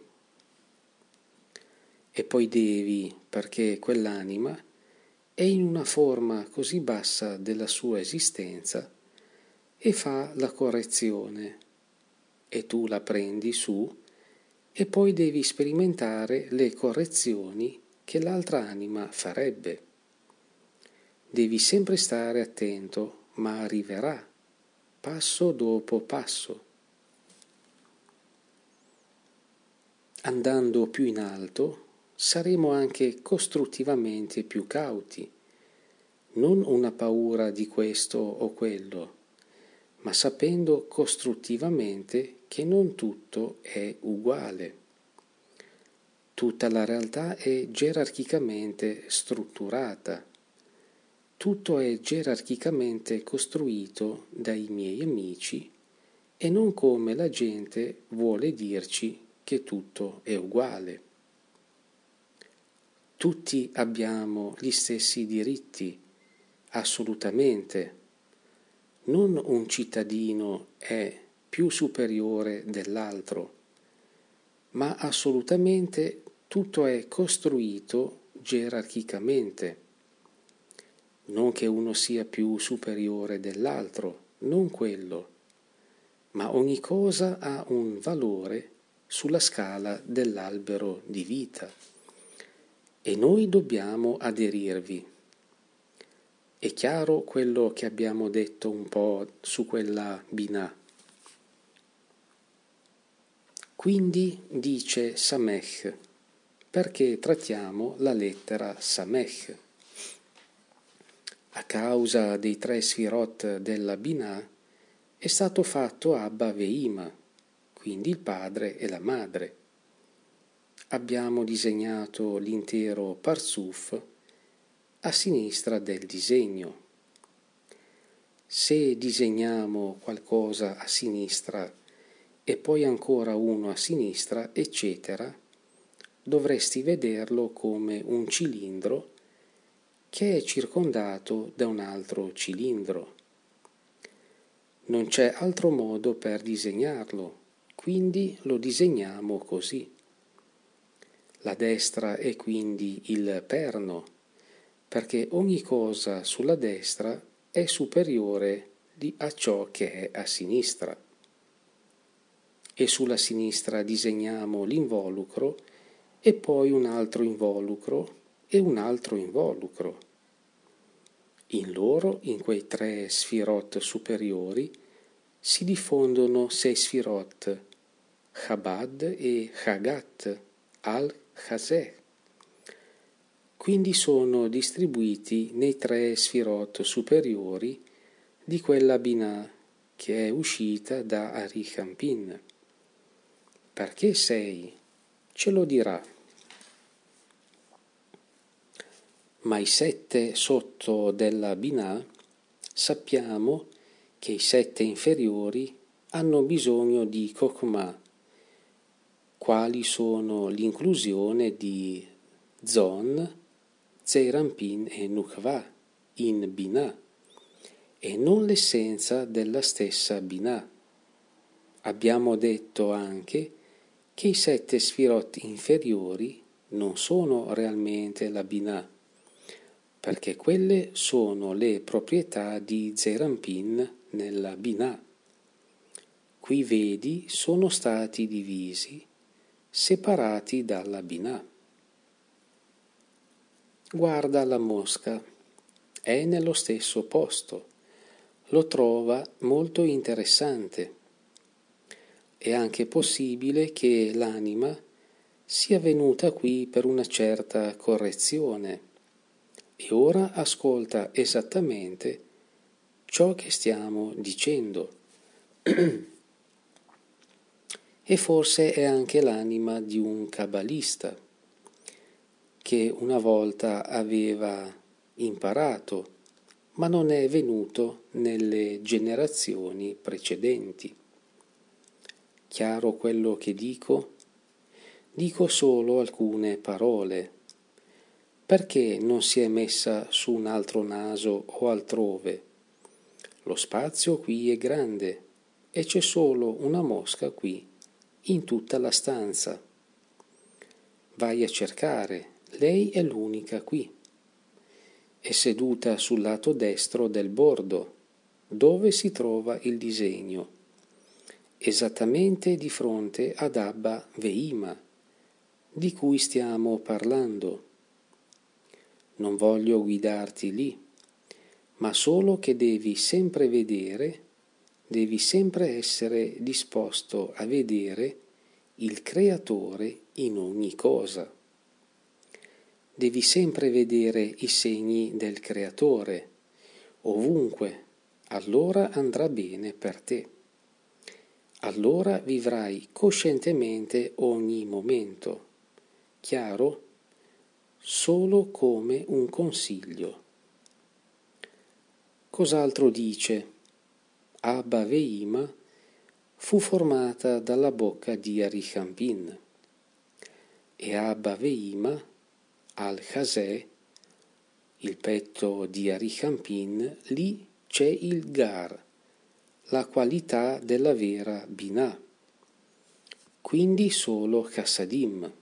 E poi devi, perché quell'anima è in una forma così bassa della sua esistenza e fa la correzione, e tu la prendi su e poi devi sperimentare le correzioni che l'altra anima farebbe. Devi sempre stare attento, ma arriverà, passo dopo passo. Andando più in alto, saremo anche costruttivamente più cauti, non una paura di questo o quello, ma sapendo costruttivamente che non tutto è uguale. Tutta la realtà è gerarchicamente strutturata, tutto è gerarchicamente costruito dai miei amici e non come la gente vuole dirci che tutto è uguale. Tutti abbiamo gli stessi diritti, assolutamente. Non un cittadino è più superiore dell'altro, ma assolutamente tutto è costruito gerarchicamente. Non che uno sia più superiore dell'altro, non quello, ma ogni cosa ha un valore sulla scala dell'albero di vita e noi dobbiamo aderirvi. È chiaro quello che abbiamo detto un po' su quella Binah. Quindi dice Samech, perché trattiamo la lettera Samech. A causa dei 3 sfirot della Binah è stato fatto Abba Veima, quindi il padre e la madre. Abbiamo disegnato l'intero Parzuf a sinistra del disegno. Se disegniamo qualcosa a sinistra e poi ancora uno a sinistra, eccetera, dovresti vederlo come un cilindro che è circondato da un altro cilindro. Non c'è altro modo per disegnarlo, quindi lo disegniamo così. La destra è quindi il perno, perché ogni cosa sulla destra è superiore a ciò che è a sinistra. E sulla sinistra disegniamo l'involucro e poi un altro involucro e un altro involucro. In quei 3 sfirot superiori, si diffondono 6 sfirot, Chabad e Chagat, al-Chazè. Quindi sono distribuiti nei 3 sfirot superiori di quella Binah che è uscita da Arichampin. Perché 6? Ce lo dirà. Ma i 7 sotto della Binah sappiamo che i 7 inferiori hanno bisogno di Chokhmah, quali sono l'inclusione di Zon, Zeirampin e Nukva in Binah, e non l'essenza della stessa Binah. Abbiamo detto anche che i 7 sfirot inferiori non sono realmente la Binah, perché quelle sono le proprietà di Zeirampin nella Binah. Qui vedi sono stati divisi, separati dalla Binah. Guarda la mosca, è nello stesso posto, lo trova molto interessante. È anche possibile che l'anima sia venuta qui per una certa correzione e ora ascolta esattamente ciò che stiamo dicendo. E forse è anche l'anima di un kabbalista che una volta aveva imparato, ma non è venuto nelle generazioni precedenti. Chiaro quello che dico? Dico solo alcune parole. Perché non si è messa su un altro naso o altrove? Lo spazio qui è grande e c'è solo una mosca qui, in tutta la stanza. Vai a cercare, lei è l'unica qui. È seduta sul lato destro del bordo, dove si trova il disegno, esattamente di fronte ad Abba Veima, di cui stiamo parlando. Non voglio guidarti lì, ma solo che devi sempre vedere, devi sempre essere disposto a vedere il Creatore in ogni cosa. Devi sempre vedere i segni del Creatore, ovunque, allora andrà bene per te. Allora vivrai coscientemente ogni momento. Chiaro? Solo come un consiglio. Cos'altro dice? Abba Veima fu formata dalla bocca di Arichampin e Abba Veima al-Chazè, il petto di Arichampin, lì c'è il Gar, la qualità della vera Binah, quindi solo Chassadim.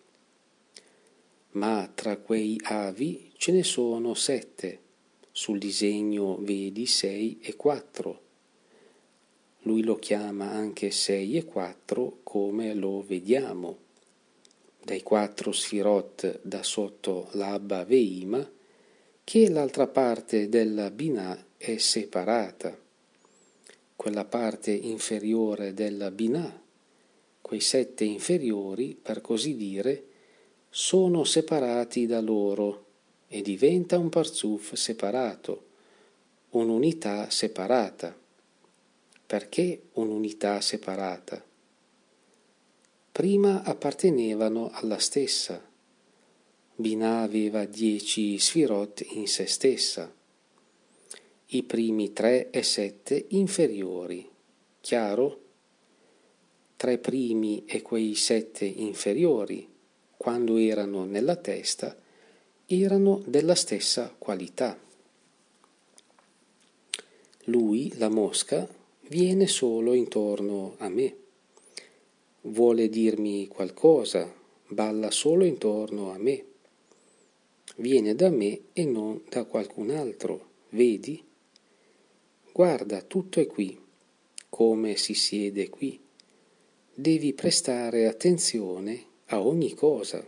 Ma tra quei avi ce ne sono 7, sul disegno vedi 6 e 4. Lui lo chiama anche 6 e 4 come lo vediamo. Dai 4 sfirot da sotto l'Abba Veima, che l'altra parte della Binah è separata. Quella parte inferiore della Binah, quei 7 inferiori, per così dire, sono separati da loro e diventa un parzuf separato, un'unità separata. Perché un'unità separata? Prima appartenevano alla stessa. Binah aveva 10 sfirot in se stessa. I primi 3 e 7 inferiori. Chiaro? 3 primi e quei 7 inferiori, quando erano nella testa, erano della stessa qualità. Lui, la mosca, viene solo intorno a me. Vuole dirmi qualcosa, balla solo intorno a me. Viene da me e non da qualcun altro, vedi? Guarda, tutto è qui, come si siede qui. Devi prestare attenzione a ogni cosa.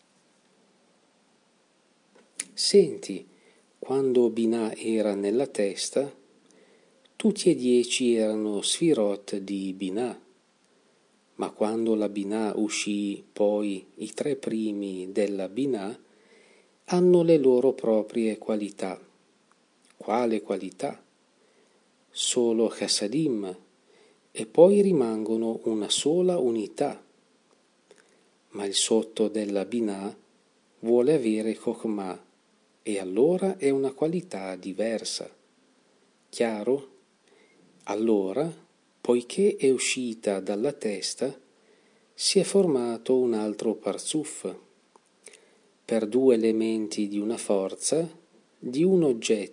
Senti, quando Binah era nella testa, tutti e 10 erano Sfirot di Binah, ma quando la Binah uscì, poi i 3 primi della Binah hanno le loro proprie qualità. Quale qualità? Solo Chassadim, e poi rimangono una sola unità. Ma il sotto della Binah vuole avere Chokhmah, e allora è una qualità diversa. Chiaro? Allora, poiché è uscita dalla testa, si è formato un altro Parzuf, per 2 elementi di una forza, di un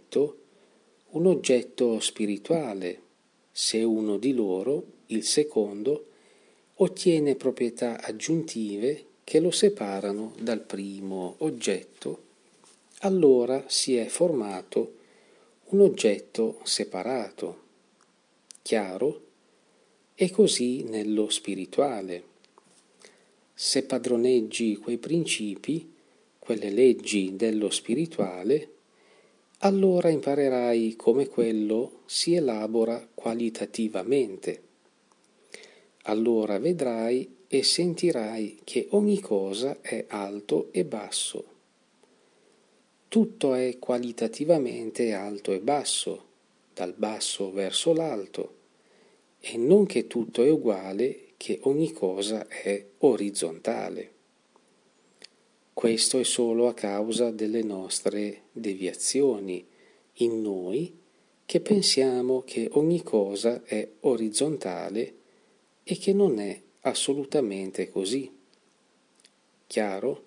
oggetto spirituale, se uno di loro, il secondo, ottiene proprietà aggiuntive che lo separano dal primo oggetto, allora si è formato un oggetto separato. Chiaro? E così nello spirituale. Se padroneggi quei principi, quelle leggi dello spirituale, allora imparerai come quello si elabora qualitativamente. Allora vedrai e sentirai che ogni cosa è alto e basso. Tutto è qualitativamente alto e basso, dal basso verso l'alto, e non che tutto è uguale, che ogni cosa è orizzontale. Questo è solo a causa delle nostre deviazioni in noi, che pensiamo che ogni cosa è orizzontale e che non è assolutamente così. Chiaro?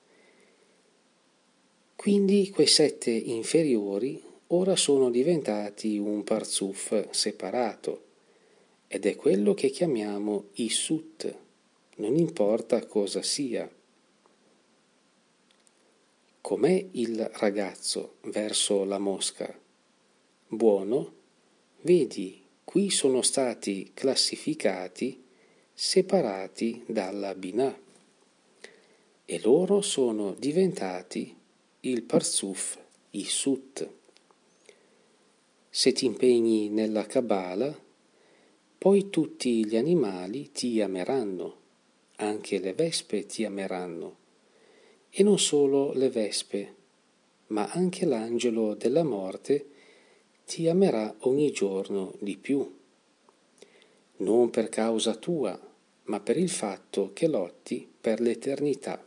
Quindi quei 7 inferiori ora sono diventati un Parzuf separato, ed è quello che chiamiamo Isut, non importa cosa sia. Com'è il ragazzo verso la mosca? Buono? Vedi, qui sono stati classificati, separati dalla Binah, e loro sono diventati il Parzuf Isut. Se ti impegni nella Kabbalah, poi tutti gli animali ti ameranno, anche le vespe ti ameranno, e non solo le vespe, ma anche l'angelo della morte ti amerà ogni giorno di più, non per causa tua, ma per il fatto che lotti per l'eternità.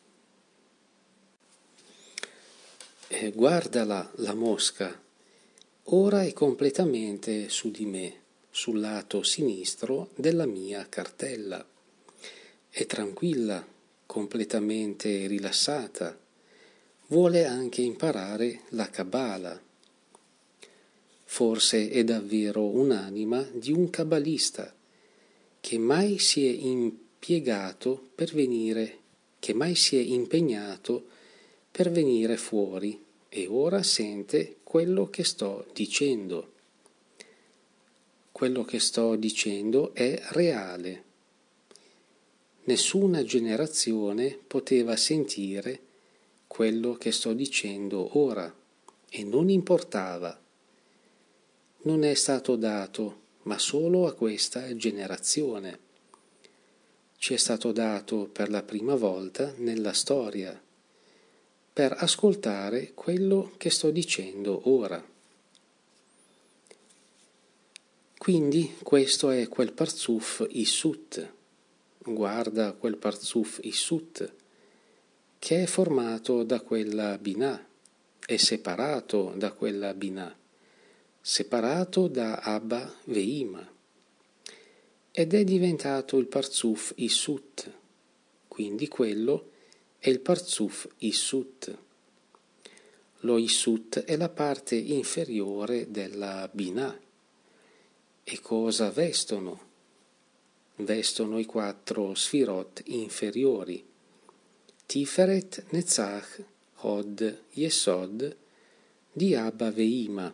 Guardala, la mosca, ora è completamente su di me, sul lato sinistro della mia cartella. È tranquilla, completamente rilassata, vuole anche imparare la Kabbalah. Forse è davvero un'anima di un kabbalista che mai si è impiegato per venire, che mai si è impegnato per venire fuori, e ora sente quello che sto dicendo. Quello che sto dicendo è reale. Nessuna generazione poteva sentire quello che sto dicendo ora, e non importava. Non è stato dato, ma solo a questa generazione. Ci è stato dato per la prima volta nella storia, per ascoltare quello che sto dicendo ora. Quindi questo è quel Parzuf Isut. Guarda quel Parzuf Isut, che è formato da quella Binah, è separato da quella Binah, separato da Abba Veima, ed è diventato il Parzuf Isut. Quindi quello è il Parzuf Isut. Lo Isut è la parte inferiore della Binah. E cosa vestono? Vestono i 4 sfirot inferiori, Tiferet, Netzach, Hod, Yesod, di Abba Veima.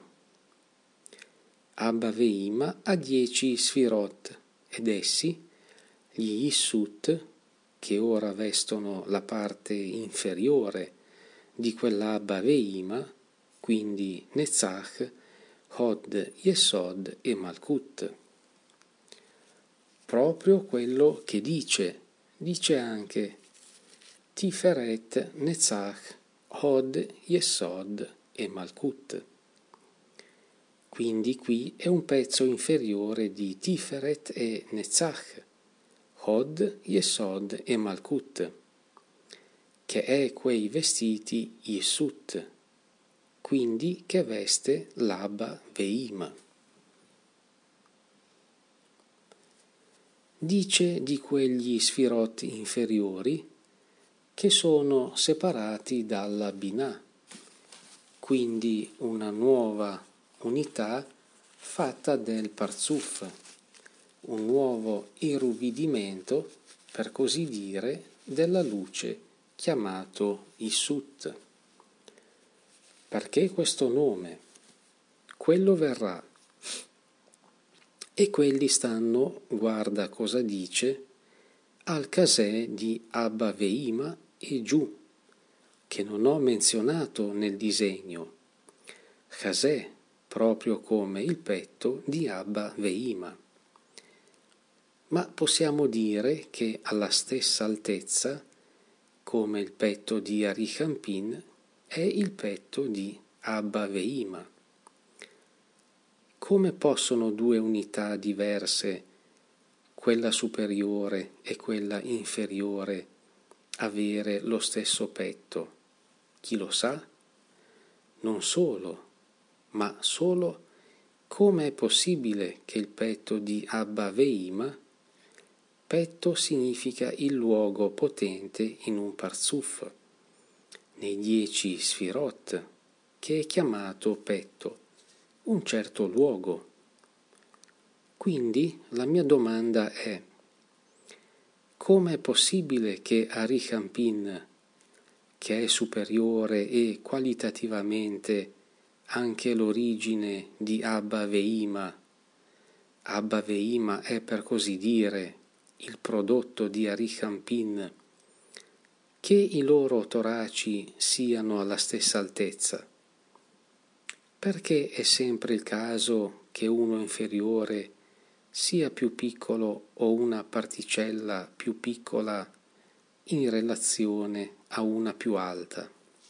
Abba Veima ha 10 sfirot, ed essi, gli Issut, che ora vestono la parte inferiore di quell'Abba Veima, quindi Netzach, Hod, Yesod e Malkut. Proprio quello che dice anche Tiferet, Netzach, Hod, Yesod e Malkut. Quindi qui è un pezzo inferiore di Tiferet e Netzach, Hod, Yesod e Malkut, che è quei vestiti Yesut, quindi che veste l'Abba Veima. Dice di quegli sfirot inferiori che sono separati dalla Binah, quindi una nuova unità fatta del Parzuf, un nuovo irruvidimento, per così dire, della luce chiamato Issut. Perché questo nome? Quello verrà. E quelli stanno, guarda cosa dice, al casè di Abba Veima e giù, che non ho menzionato nel disegno. Casè, proprio come il petto di Abba Veima. Ma possiamo dire che alla stessa altezza, come il petto di Arichampin, è il petto di Abba Veima. Come possono 2 unità diverse, quella superiore e quella inferiore, avere lo stesso petto? Chi lo sa? Non solo, ma solo come è possibile che il petto di Abba Veima, petto significa il luogo potente in un Parzuf, nei 10 sfirot, che è chiamato petto, un certo luogo. Quindi la mia domanda è: come è possibile che Arichampin, che è superiore e qualitativamente anche l'origine di Abba Veima è per così dire il prodotto di Arichampin, che i loro toraci siano alla stessa altezza? Perché è sempre il caso che uno inferiore sia più piccolo o una particella più piccola in relazione a una più alta?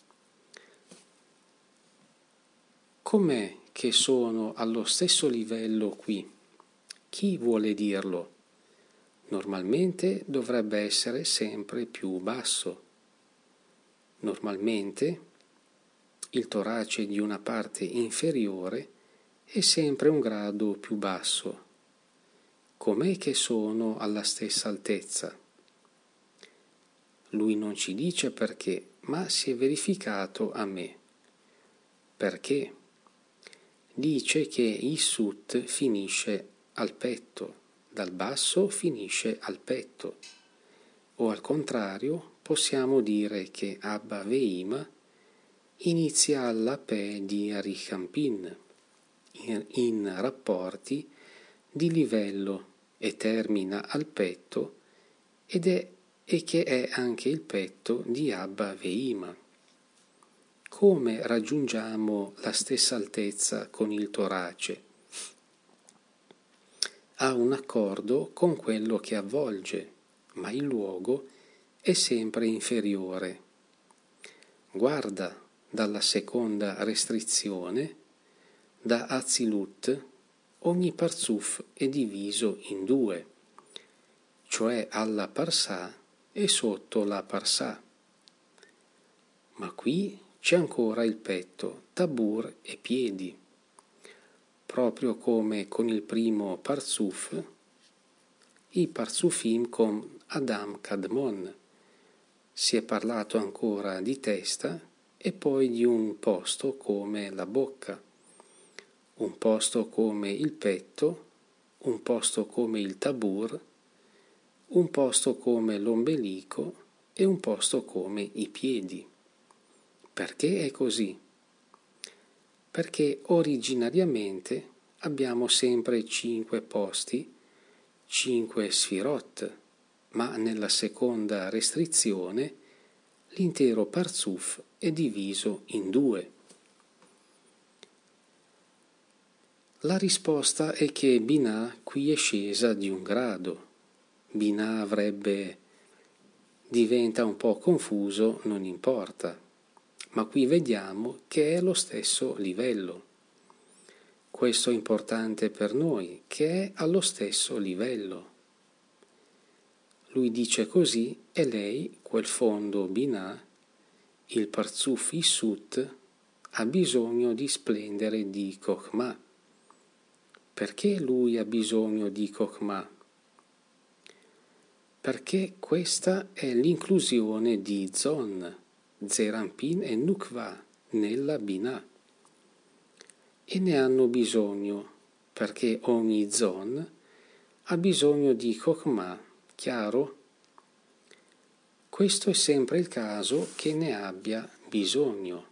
Com'è che sono allo stesso livello qui? Chi vuole dirlo? Normalmente dovrebbe essere sempre più basso. Normalmente il torace di una parte inferiore è sempre un grado più basso. Com'è che sono alla stessa altezza? Lui non ci dice perché, ma si è verificato a me. Perché? Dice che Issut finisce al petto, dal basso finisce al petto. O al contrario, possiamo dire che Abba Veima inizia alla Pe di Arichampin, in rapporti di livello, e termina al petto, e che è anche il petto di Abba Veima. Come raggiungiamo la stessa altezza con il torace? Ha un accordo con quello che avvolge, ma il luogo è sempre inferiore. Guarda dalla seconda restrizione, da Azilut, ogni Parzuf è diviso in 2, cioè alla Parsà e sotto la Parsà. Ma qui c'è ancora il petto, tabur e piedi. Proprio come con il primo Parzuf, i Parzufim con Adam Kadmon. Si è parlato ancora di testa e poi di un posto come la bocca, un posto come il petto un posto come il tabur, un posto come l'ombelico e un posto come i piedi. Perché è così? Perché originariamente abbiamo sempre 5 posti, 5 sfirot, ma nella seconda restrizione l'intero parzuf è diviso in 2. La risposta è che Binah qui è scesa di un grado. Binah diventa un po' confuso, non importa, ma qui vediamo che è lo stesso livello. Questo è importante per noi, che è allo stesso livello. Lui dice così e lei, quel fondo Binah, il Parzuf Issut, ha bisogno di splendere di Chokhmah. Perché lui ha bisogno di Chokhmah? Perché questa è l'inclusione di Zon, Zerampin e Nukva nella Binah. E ne hanno bisogno, perché ogni Zon ha bisogno di Chokhmah, chiaro? Questo è sempre il caso che ne abbia bisogno.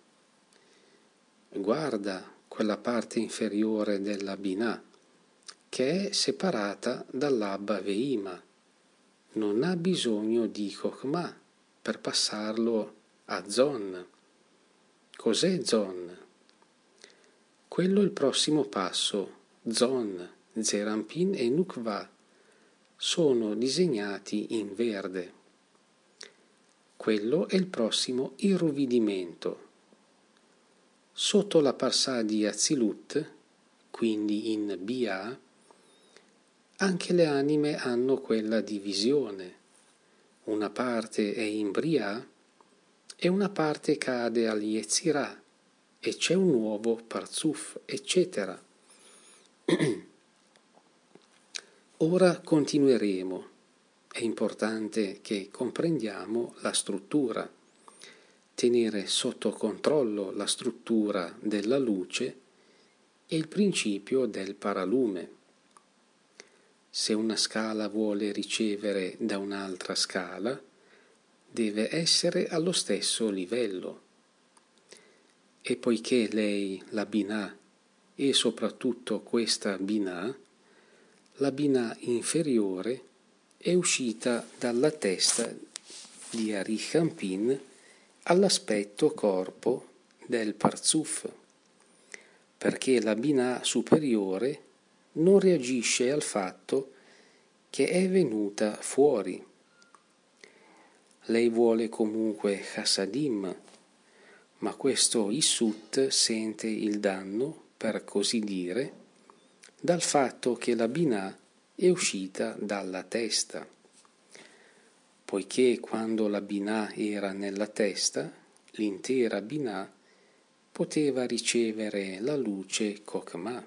Guarda quella parte inferiore della Binah, che è separata dall'Abba Veima. Non ha bisogno di Chokhmah per passarlo a Zon. Cos'è Zon? Quello è il prossimo passo. Zon, Zerampin e Nukva sono disegnati in verde. Quello è il prossimo irruvidimento. Sotto la parsà di Azilut, quindi in Bia, anche le anime hanno quella divisione. Una parte è in Bria e una parte cade al Yetzirah e c'è un nuovo Parzuf, eccetera. Ora continueremo. È importante che comprendiamo la struttura, tenere sotto controllo la struttura della luce e il principio del paralume. Se una scala vuole ricevere da un'altra scala, deve essere allo stesso livello. E poiché lei, la Binah, e soprattutto questa Binah, la Binah inferiore è uscita dalla testa di Arichampin all'aspetto corpo del Parzuf, perché la Binah superiore non reagisce al fatto che è venuta fuori. Lei vuole comunque Chassadim, ma questo Issut sente il danno, per così dire, dal fatto che la Binah è uscita dalla testa, poiché quando la Binah era nella testa, l'intera Binah poteva ricevere la luce Chokhmah.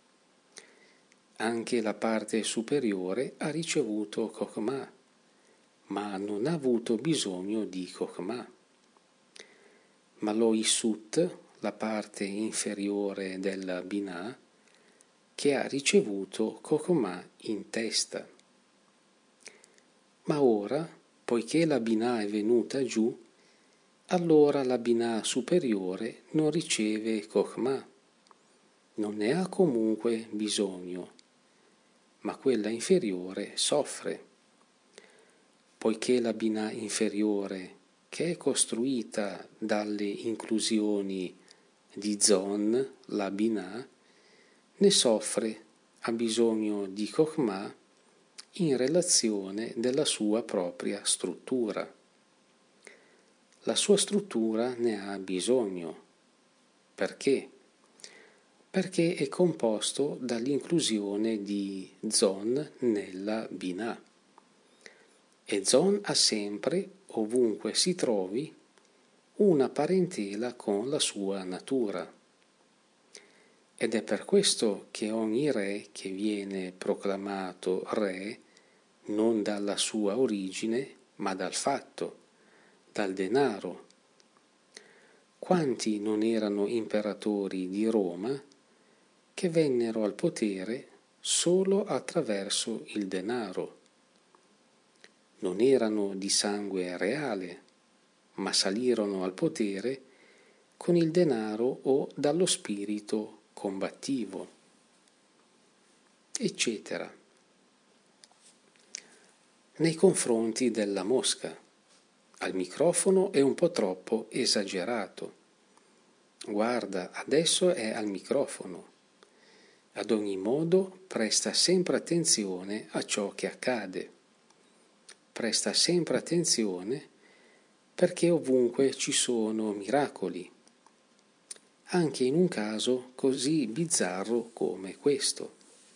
Anche la parte superiore ha ricevuto Chokhmah, ma non ha avuto bisogno di Chokhmah. Ma lo Issut, la parte inferiore della Binah, che ha ricevuto Chokhmah in testa. Ma ora, poiché la Binah è venuta giù, allora la Binah superiore non riceve Chokhmah. Non ne ha comunque bisogno, ma quella inferiore soffre. Poiché la Binah inferiore, che è costruita dalle inclusioni di Zon, la Binah, ne soffre, ha bisogno di Chokhmah in relazione della sua propria struttura. La sua struttura ne ha bisogno. Perché? Perché è composto dall'inclusione di Zon nella Binah. E Zon ha sempre, ovunque si trovi, una parentela con la sua natura. Ed è per questo che ogni re che viene proclamato re non dalla sua origine, ma dal fatto, dal denaro. Quanti non erano imperatori di Roma che vennero al potere solo attraverso il denaro. Non erano di sangue reale, ma salirono al potere con il denaro o dallo spirito combattivo, eccetera. Nei confronti della mosca, al microfono è un po' troppo esagerato. Guarda, adesso è al microfono. Ad ogni modo, presta sempre attenzione a ciò che accade. Presta sempre attenzione perché ovunque ci sono miracoli, anche in un caso così bizzarro come questo.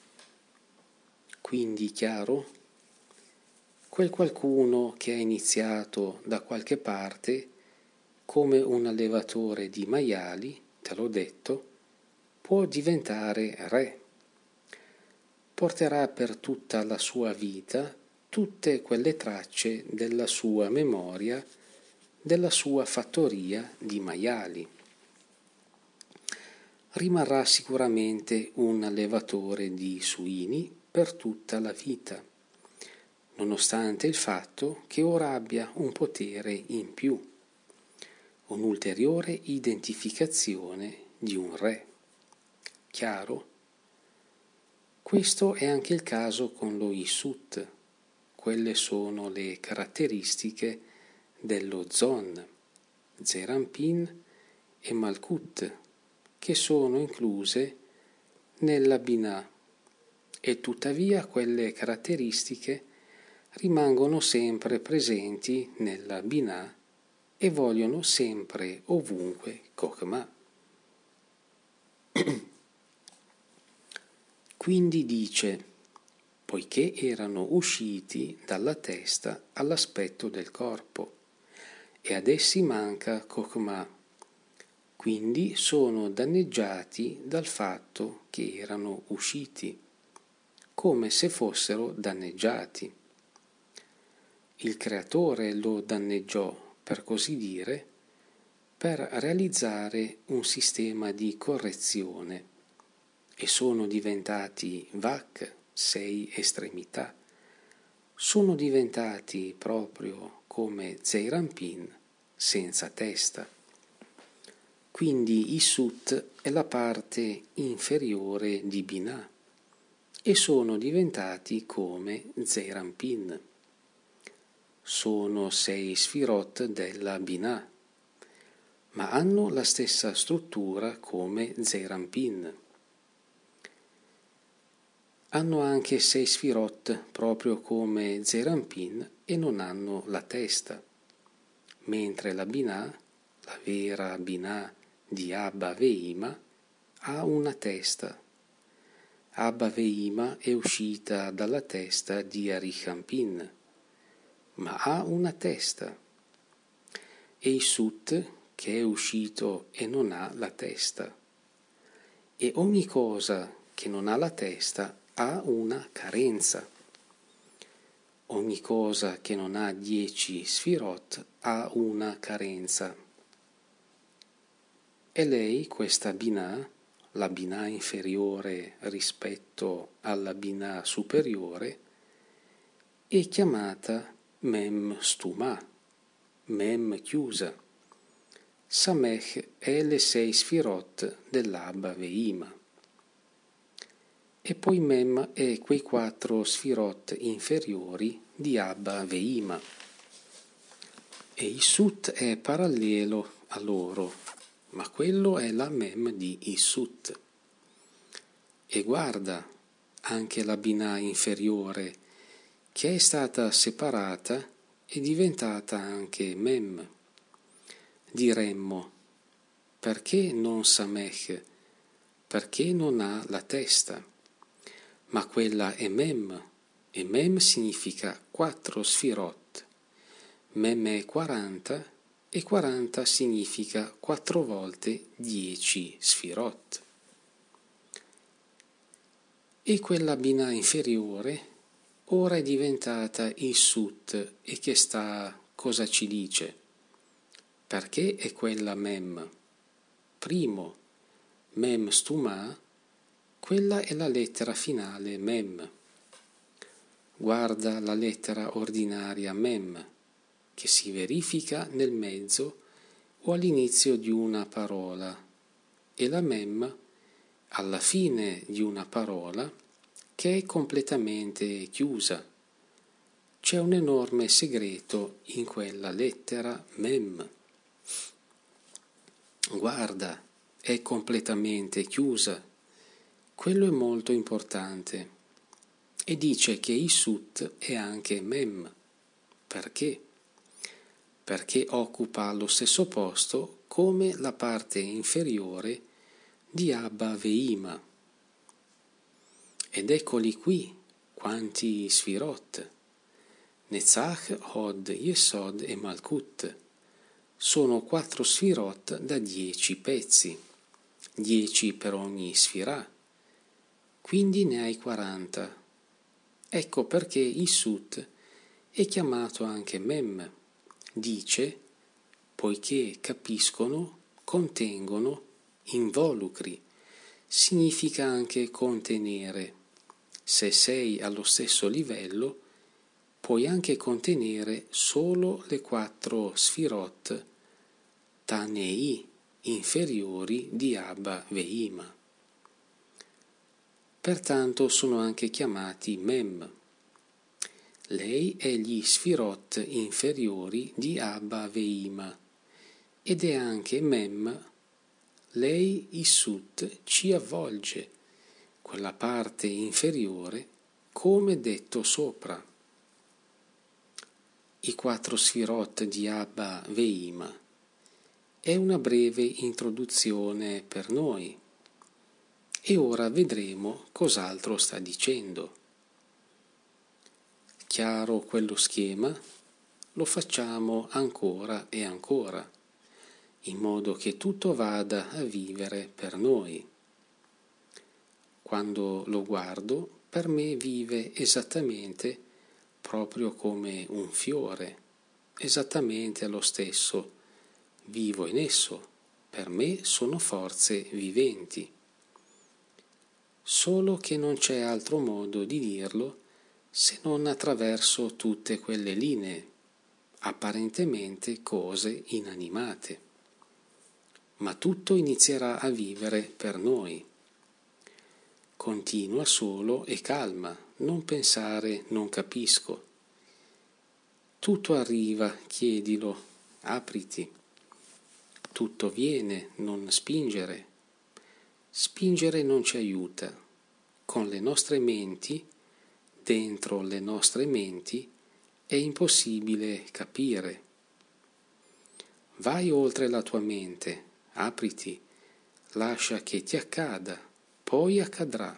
Quindi, chiaro? Quel qualcuno che è iniziato da qualche parte come un allevatore di maiali, te l'ho detto, può diventare re. Porterà per tutta la sua vita tutte quelle tracce della sua memoria, della sua fattoria di maiali. Rimarrà sicuramente un allevatore di suini per tutta la vita, nonostante il fatto che ora abbia un potere in più, un'ulteriore identificazione di un re. Chiaro? Questo è anche il caso con lo Isut. Quelle sono le caratteristiche dello Zon, Zerampin e Malkut, che sono incluse nella Binah, e tuttavia quelle caratteristiche rimangono sempre presenti nella Binah e vogliono sempre ovunque Kokmah. Quindi dice, poiché erano usciti dalla testa all'aspetto del corpo, e ad essi manca Kokmah, quindi sono danneggiati dal fatto che erano usciti, come se fossero danneggiati. Il creatore lo danneggiò, per così dire, per realizzare un sistema di correzione, e sono diventati Vak, 6 estremità, sono diventati proprio come Zeirampin, senza testa. Quindi Isut è la parte inferiore di Binah, e sono diventati come Zeirampin. Sono 6 sfirot della Binah, ma hanno la stessa struttura come Zeirampin. Hanno anche 6 sfirot proprio come Zerampin e non hanno la testa, mentre la Binah, la vera Binah di Abba Veima, ha una testa. Abba Veima è uscita dalla testa di Arichampin, ma ha una testa. E Isut, che è uscito e non ha la testa. E ogni cosa che non ha la testa ha una carenza. Ogni cosa che non ha 10 sfirot ha una carenza. E lei, questa Binah, la Binah inferiore rispetto alla Binah superiore, è chiamata Mem Stumah, Mem chiusa. Samech è le 6 sfirot dell'Abba Veima. E poi Mem è quei 4 sfirot inferiori di Abba Veima. E Isut è parallelo a loro, ma quello è la Mem di Isut. E guarda, anche la Binah inferiore, che è stata separata, è diventata anche Mem. Diremmo, perché non Samech? Perché non ha la testa? Ma quella è Mem, e Mem significa 4 sfirot. Mem è 40, e 40 significa 4 volte 10 sfirot. E quella Binah inferiore ora è diventata Isut, e che cosa ci dice? Perché è quella Mem? Primo, Mem Stumah, quella è la lettera finale Mem. Guarda la lettera ordinaria Mem, che si verifica nel mezzo o all'inizio di una parola, e la Mem alla fine di una parola che è completamente chiusa. C'è un enorme segreto in quella lettera Mem. Guarda, è completamente chiusa. Quello è molto importante. E dice che Isut è anche Mem. Perché? Perché occupa lo stesso posto come la parte inferiore di Abba Veima. Ed eccoli qui, quanti Sfirot. Netzach, Hod, Yesod e Malkut. Sono 4 Sfirot da 10 pezzi, 10 per ogni Sfirah. Quindi ne hai 40. Ecco perché Isut è chiamato anche Mem. Dice, poiché capiscono, contengono, involucri. Significa anche contenere. Se sei allo stesso livello, puoi anche contenere solo le 4 Sfirot Tanei inferiori di Abba Veima. Pertanto sono anche chiamati Mem. Lei è gli Sfirot inferiori di Abba Veima ed è anche Mem. Lei, Isut, ci avvolge, quella parte inferiore, come detto sopra. I 4 Sfirot di Abba Veima è una breve introduzione per noi. E ora vedremo cos'altro sta dicendo. Chiaro quello schema? Lo facciamo ancora e ancora, in modo che tutto vada a vivere per noi. Quando lo guardo, per me vive esattamente proprio come un fiore, esattamente allo stesso. Vivo in esso, per me sono forze viventi. Solo che non c'è altro modo di dirlo se non attraverso tutte quelle linee, apparentemente cose inanimate. Ma tutto inizierà a vivere per noi. Continua solo e calma, non pensare non capisco. Tutto arriva, chiedilo, apriti. Tutto viene, non spingere. Spingere non ci aiuta. Con le nostre menti, dentro le nostre menti, è impossibile capire. Vai oltre la tua mente, apriti, lascia che ti accada, poi accadrà.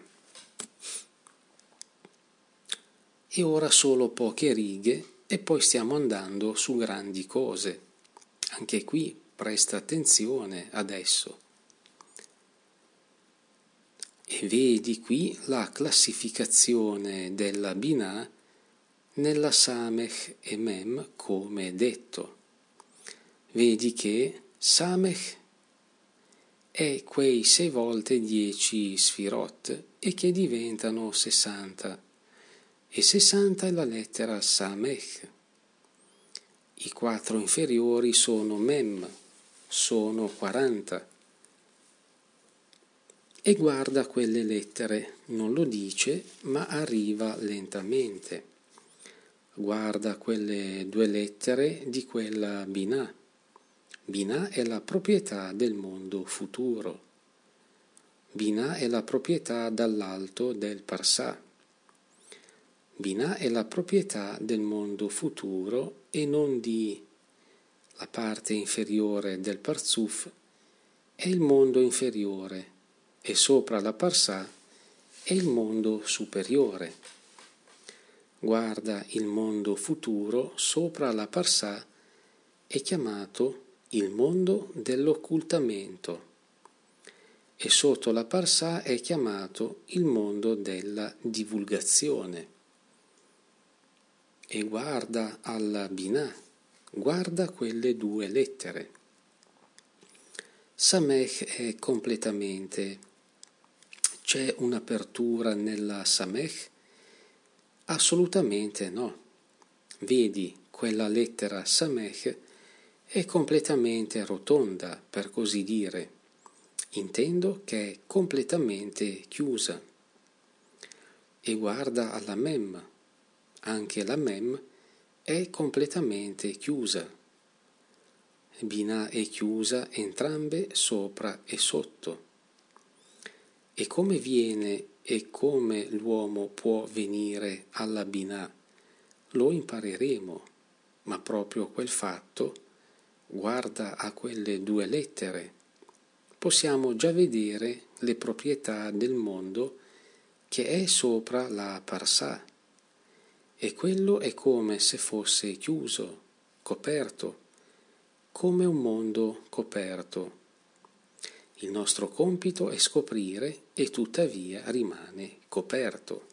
E ora solo poche righe e poi stiamo andando su grandi cose. Anche qui presta attenzione adesso. E vedi qui la classificazione della Binah nella Samech e Mem come detto. Vedi che Samech è quei 6 volte 10 Sfirot e che diventano 60. E 60 è la lettera Samech. I 4 inferiori sono Mem, sono 40. E guarda quelle lettere, non lo dice, ma arriva lentamente. Guarda quelle 2 lettere di quella Binah. Binah è la proprietà del mondo futuro. Binah è la proprietà dall'alto del Parsà. Binah è la proprietà del mondo futuro e non di la parte inferiore del Parzuf, è il mondo inferiore. E sopra la Parsà è il mondo superiore. Guarda il mondo futuro sopra la Parsà è chiamato il mondo dell'occultamento e sotto la Parsà è chiamato il mondo della divulgazione. E guarda alla Binah, guarda quelle 2 lettere. Samech è completamente C'è un'apertura nella Samech? Assolutamente no. Vedi, quella lettera Samech è completamente rotonda, per così dire. Intendo che è completamente chiusa. E guarda alla Mem. Anche la Mem è completamente chiusa. Binah è chiusa entrambe sopra e sotto. E come viene e come l'uomo può venire alla Binah? Lo impareremo, ma proprio quel fatto, guarda a quelle due lettere, possiamo già vedere le proprietà del mondo che è sopra la Parsà, e quello è come se fosse chiuso, coperto, come un mondo coperto. Il nostro compito è scoprire e tuttavia rimane coperto.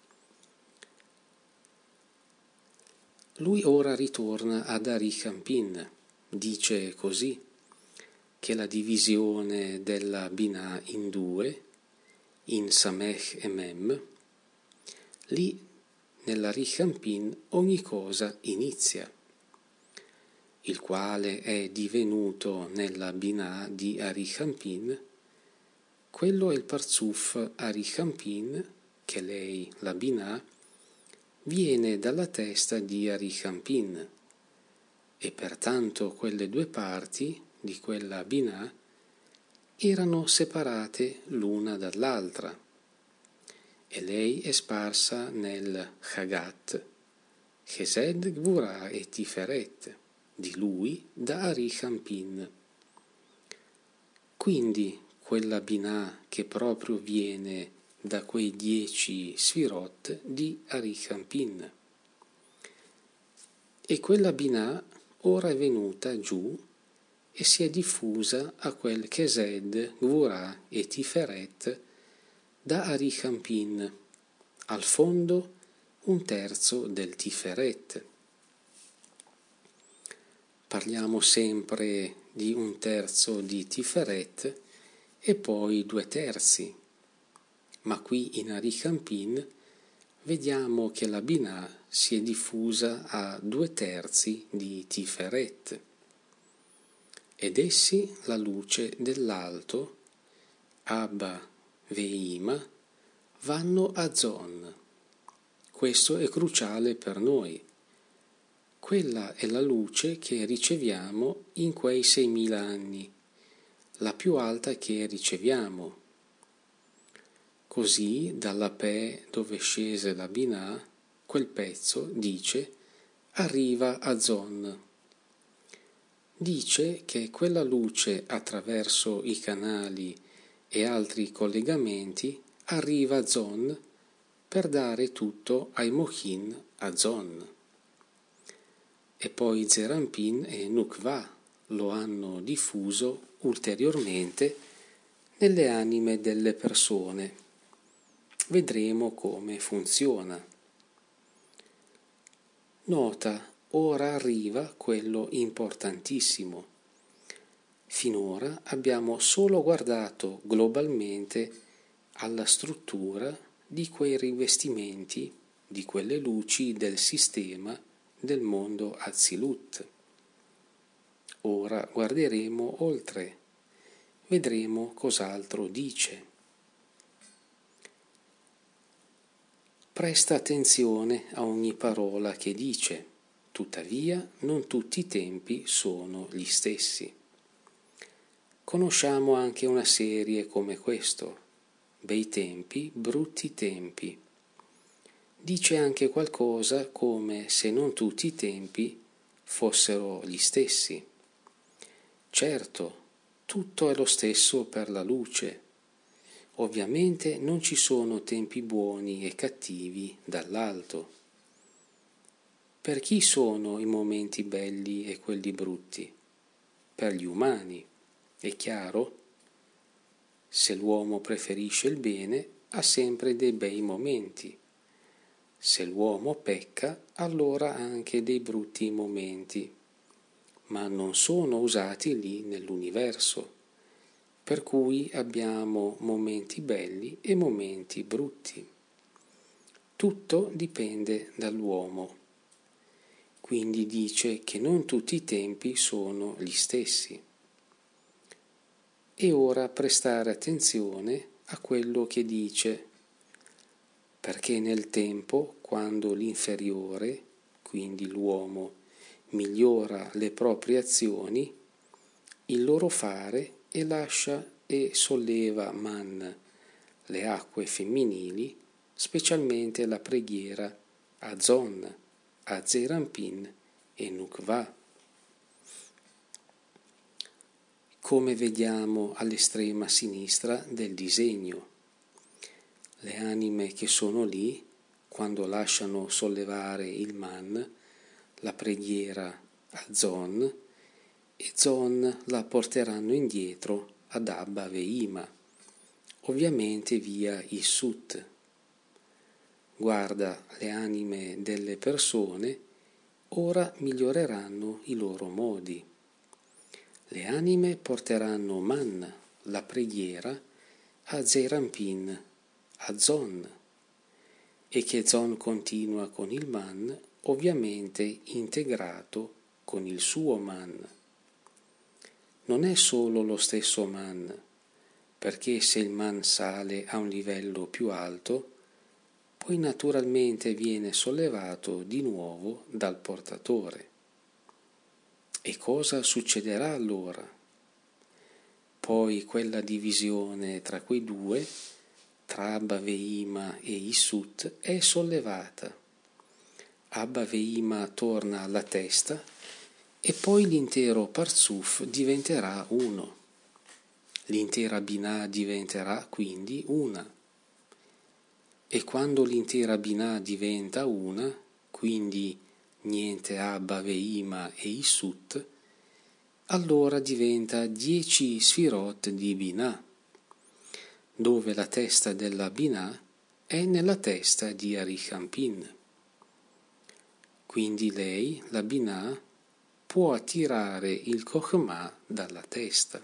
Lui ora ritorna ad Arichampin, dice così, che la divisione della Binah in due, in Samech e Mem, lì nell'Arichampin ogni cosa inizia, il quale è divenuto nella Binah di Arichampin, quello è il Parzuf Arichampin, che lei, la Binah, viene dalla testa di Arichampin, e pertanto quelle due parti di quella Binah erano separate l'una dall'altra, e lei è sparsa nel Chagat, Chesed, Gvurah e Tiferet, di lui da Arichampin. Quindi quella Binah che proprio viene da quei 10 Sfirot di Arichampin. E quella Binah ora è venuta giù e si è diffusa a quel Chesed, Gvurah e Tiferet da Arichampin, al fondo un terzo del Tiferet. Parliamo sempre di un terzo di Tiferet e poi 2/3, ma qui in Arichampin vediamo che la Binah si è diffusa a 2/3 di Tiferet, ed essi, la luce dell'alto, Abba Veima, vanno a Zon. Questo è cruciale per noi. Quella è la luce che riceviamo in quei 6.000 anni, la più alta che riceviamo. Così, dalla Pe dove scese la Binah, quel pezzo, dice, arriva a Zon. Dice che quella luce attraverso i canali e altri collegamenti arriva a Zon per dare tutto ai Mochin a Zon. E poi Zerampin e Nukva lo hanno diffuso ulteriormente nelle anime delle persone. Vedremo come funziona. Nota, ora arriva quello importantissimo. Finora abbiamo solo guardato globalmente alla struttura di quei rivestimenti, di quelle luci del sistema del mondo Azilut. Ora guarderemo oltre, vedremo cos'altro dice. Presta attenzione a ogni parola che dice, tuttavia non tutti i tempi sono gli stessi. Conosciamo anche una serie come questo, bei tempi, brutti tempi. Dice anche qualcosa come se non tutti i tempi fossero gli stessi. Certo, tutto è lo stesso per la luce. Ovviamente non ci sono tempi buoni e cattivi dall'alto. Per chi sono i momenti belli e quelli brutti? Per gli umani, è chiaro? Se l'uomo preferisce il bene, ha sempre dei bei momenti. Se l'uomo pecca, allora ha anche dei brutti momenti, ma non sono usati lì nell'universo. per cui abbiamo momenti belli e momenti brutti. Tutto dipende dall'uomo. Quindi dice che non tutti i tempi sono gli stessi. E ora prestare attenzione a quello che dice, perché nel tempo, quando l'inferiore, quindi l'uomo, migliora le proprie azioni, il loro fare e lascia e solleva man, le acque femminili, specialmente la preghiera a Zon, a Zerampin e Nukva. Come vediamo all'estrema sinistra del disegno, le anime che sono lì, quando lasciano sollevare il man, la preghiera a Zon, e Zon la porteranno indietro ad Abba Veima, ovviamente via Issut. Guarda, le anime delle persone ora miglioreranno i loro modi. Le anime porteranno man, la preghiera, a Zerampin, a Zon, e che Zon continua con il man, ovviamente integrato con il suo man. Non è solo lo stesso man, perché se il man sale a un livello più alto, poi naturalmente viene sollevato di nuovo dal portatore. E cosa succederà allora? Poi quella divisione tra quei due, tra Abba Veima e Issut, è sollevata. Abba Veima torna alla testa e poi l'intero Parzuf diventerà uno. L'intera Binah diventerà quindi una. E quando l'intera Binah diventa una, quindi niente Abba Veima e Issut, allora diventa 10 Sfirot di Binah, dove la testa della Binah è nella testa di Arichampin. Quindi lei, la Binah, può attirare il Chokhmah dalla testa.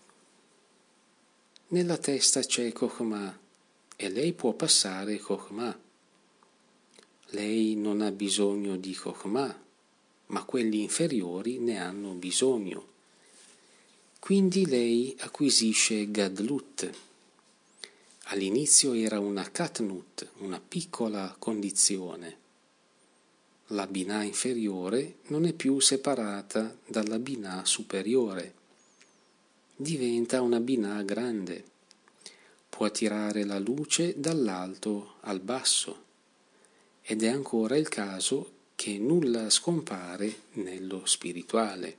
Nella testa c'è Chokhmah e lei può passare Chokhmah. Lei non ha bisogno di Chokhmah, ma quelli inferiori ne hanno bisogno. Quindi lei acquisisce Gadlut. All'inizio era una Katnut, una piccola condizione. La Binah inferiore non è più separata dalla Binah superiore. Diventa una Binah grande. Può attirare la luce dall'alto al basso. Ed è ancora il caso che nulla scompare nello spirituale.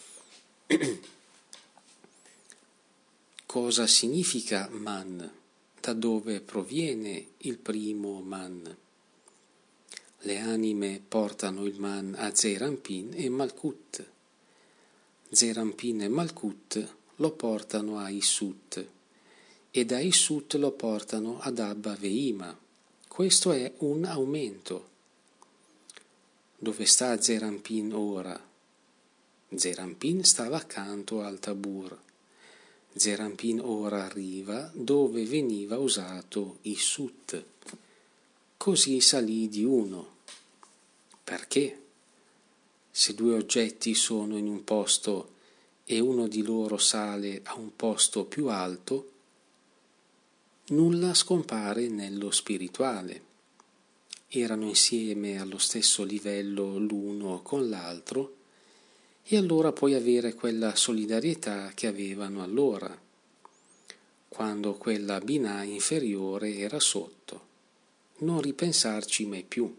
Cosa significa man? Da dove proviene il primo man? Le anime portano il man a Zerampin e Malkut. Zerampin e Malkut lo portano a Issut e da Issut lo portano ad Abba Veima. Questo è un aumento. Dove sta Zerampin ora? Zerampin stava accanto al Tabur. Zerampin ora arriva dove veniva usato Issut. Così salì di uno. Perché? Se due oggetti sono in un posto e uno di loro sale a un posto più alto, nulla scompare nello spirituale. Erano insieme allo stesso livello l'uno con l'altro e allora puoi avere quella solidarietà che avevano allora, quando quella Binah inferiore era sotto. Non ripensarci mai più.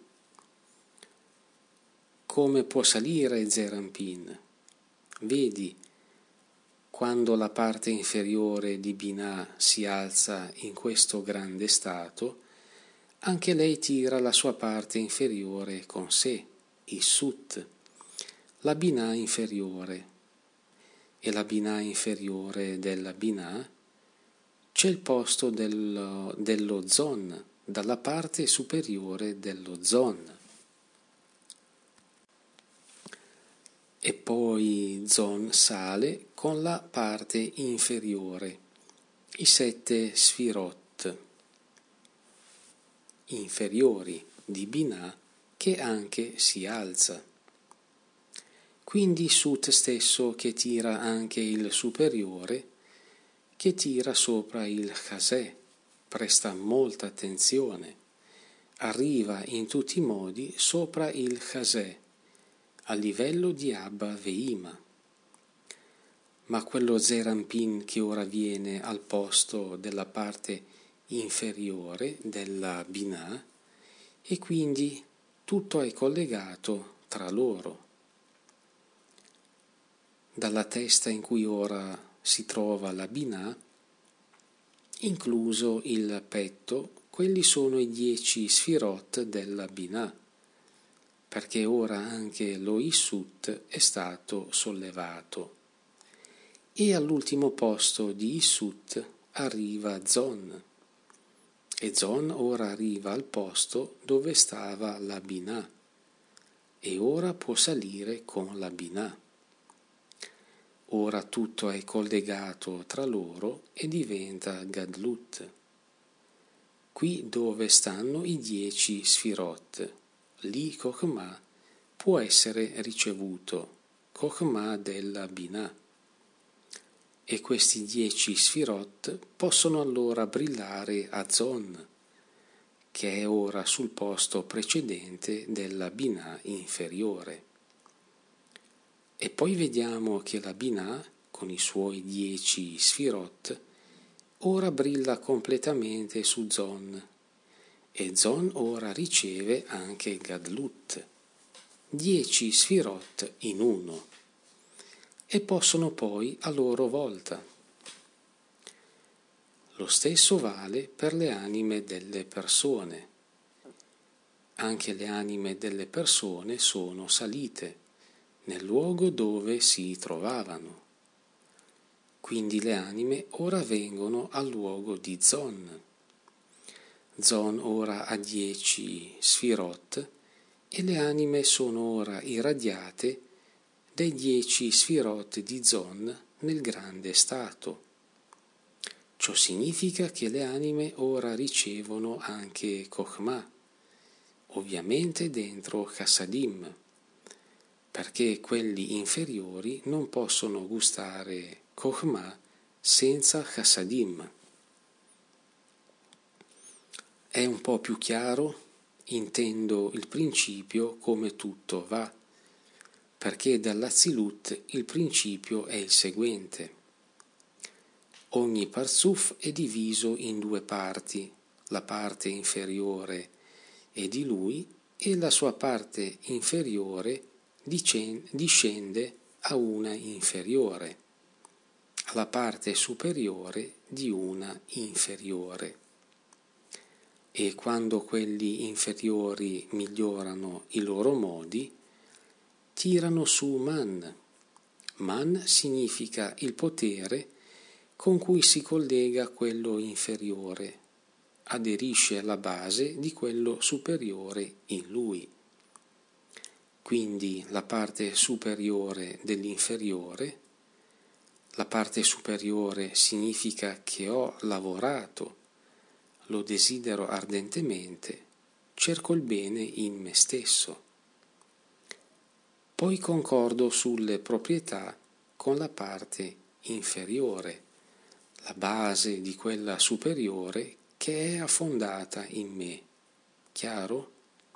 Come può salire Zerampin? Vedi, quando la parte inferiore di Binah si alza in questo grande stato, anche lei tira la sua parte inferiore con sé, Issut, la Binah inferiore. E la Binah inferiore della Binah c'è il posto dello Zon, dalla parte superiore dello Zon. E poi Zon sale con la parte inferiore i 7 sfirot inferiori di Binah che anche si alza. Quindi Sut stesso che tira anche il superiore, che tira sopra il Chasè, presta molta attenzione, arriva in tutti i modi sopra il Chasè, a livello di Abba Veima. Ma quello Zerampin che ora viene al posto della parte inferiore della Binah, e quindi tutto è collegato tra loro. Dalla testa in cui ora si trova la Binah, incluso il petto, quelli sono i 10 sfirot della Binah, perché ora anche lo Issut è stato sollevato. E all'ultimo posto di Issut arriva Zon, e Zon ora arriva al posto dove stava la Binah, e ora può salire con la Binah. Ora tutto è collegato tra loro e diventa Gadlut. Qui dove stanno i 10 sfirot, lì Chokhmah può essere ricevuto, Chokhmah della Binah. E questi 10 sfirot possono allora brillare a Zon, che è ora sul posto precedente della Binah inferiore. E poi vediamo che la Binah, con i suoi 10 sfirot, ora brilla completamente su Zon, e Zon ora riceve anche Gadlut, 10 sfirot in uno, e possono poi a loro volta. Lo stesso vale per le anime delle persone. Anche le anime delle persone sono salite nel luogo dove si trovavano. Quindi le anime ora vengono al luogo di Zon. Zon ora ha 10 sfirot e le anime sono ora irradiate dai 10 sfirot di Zon nel grande stato. Ciò significa che le anime ora ricevono anche Chokhmah, ovviamente dentro Chassadim, perché quelli inferiori non possono gustare Chokhmah senza Chassadim. È un po' più chiaro? Intendo il principio come tutto va, perché dall'Azilut il principio è il seguente. Ogni Parzuf è diviso in 2 parti, la parte inferiore è di lui e la sua parte inferiore discende a una inferiore, alla parte superiore di una inferiore. E quando quelli inferiori migliorano i loro modi, tirano su Man. Man significa il potere con cui si collega quello inferiore, aderisce alla base di quello superiore in lui. Quindi la parte superiore dell'inferiore, la parte superiore significa che ho lavorato, lo desidero ardentemente, cerco il bene in me stesso. Poi concordo sulle proprietà con la parte inferiore, la base di quella superiore che è affondata in me. Chiaro?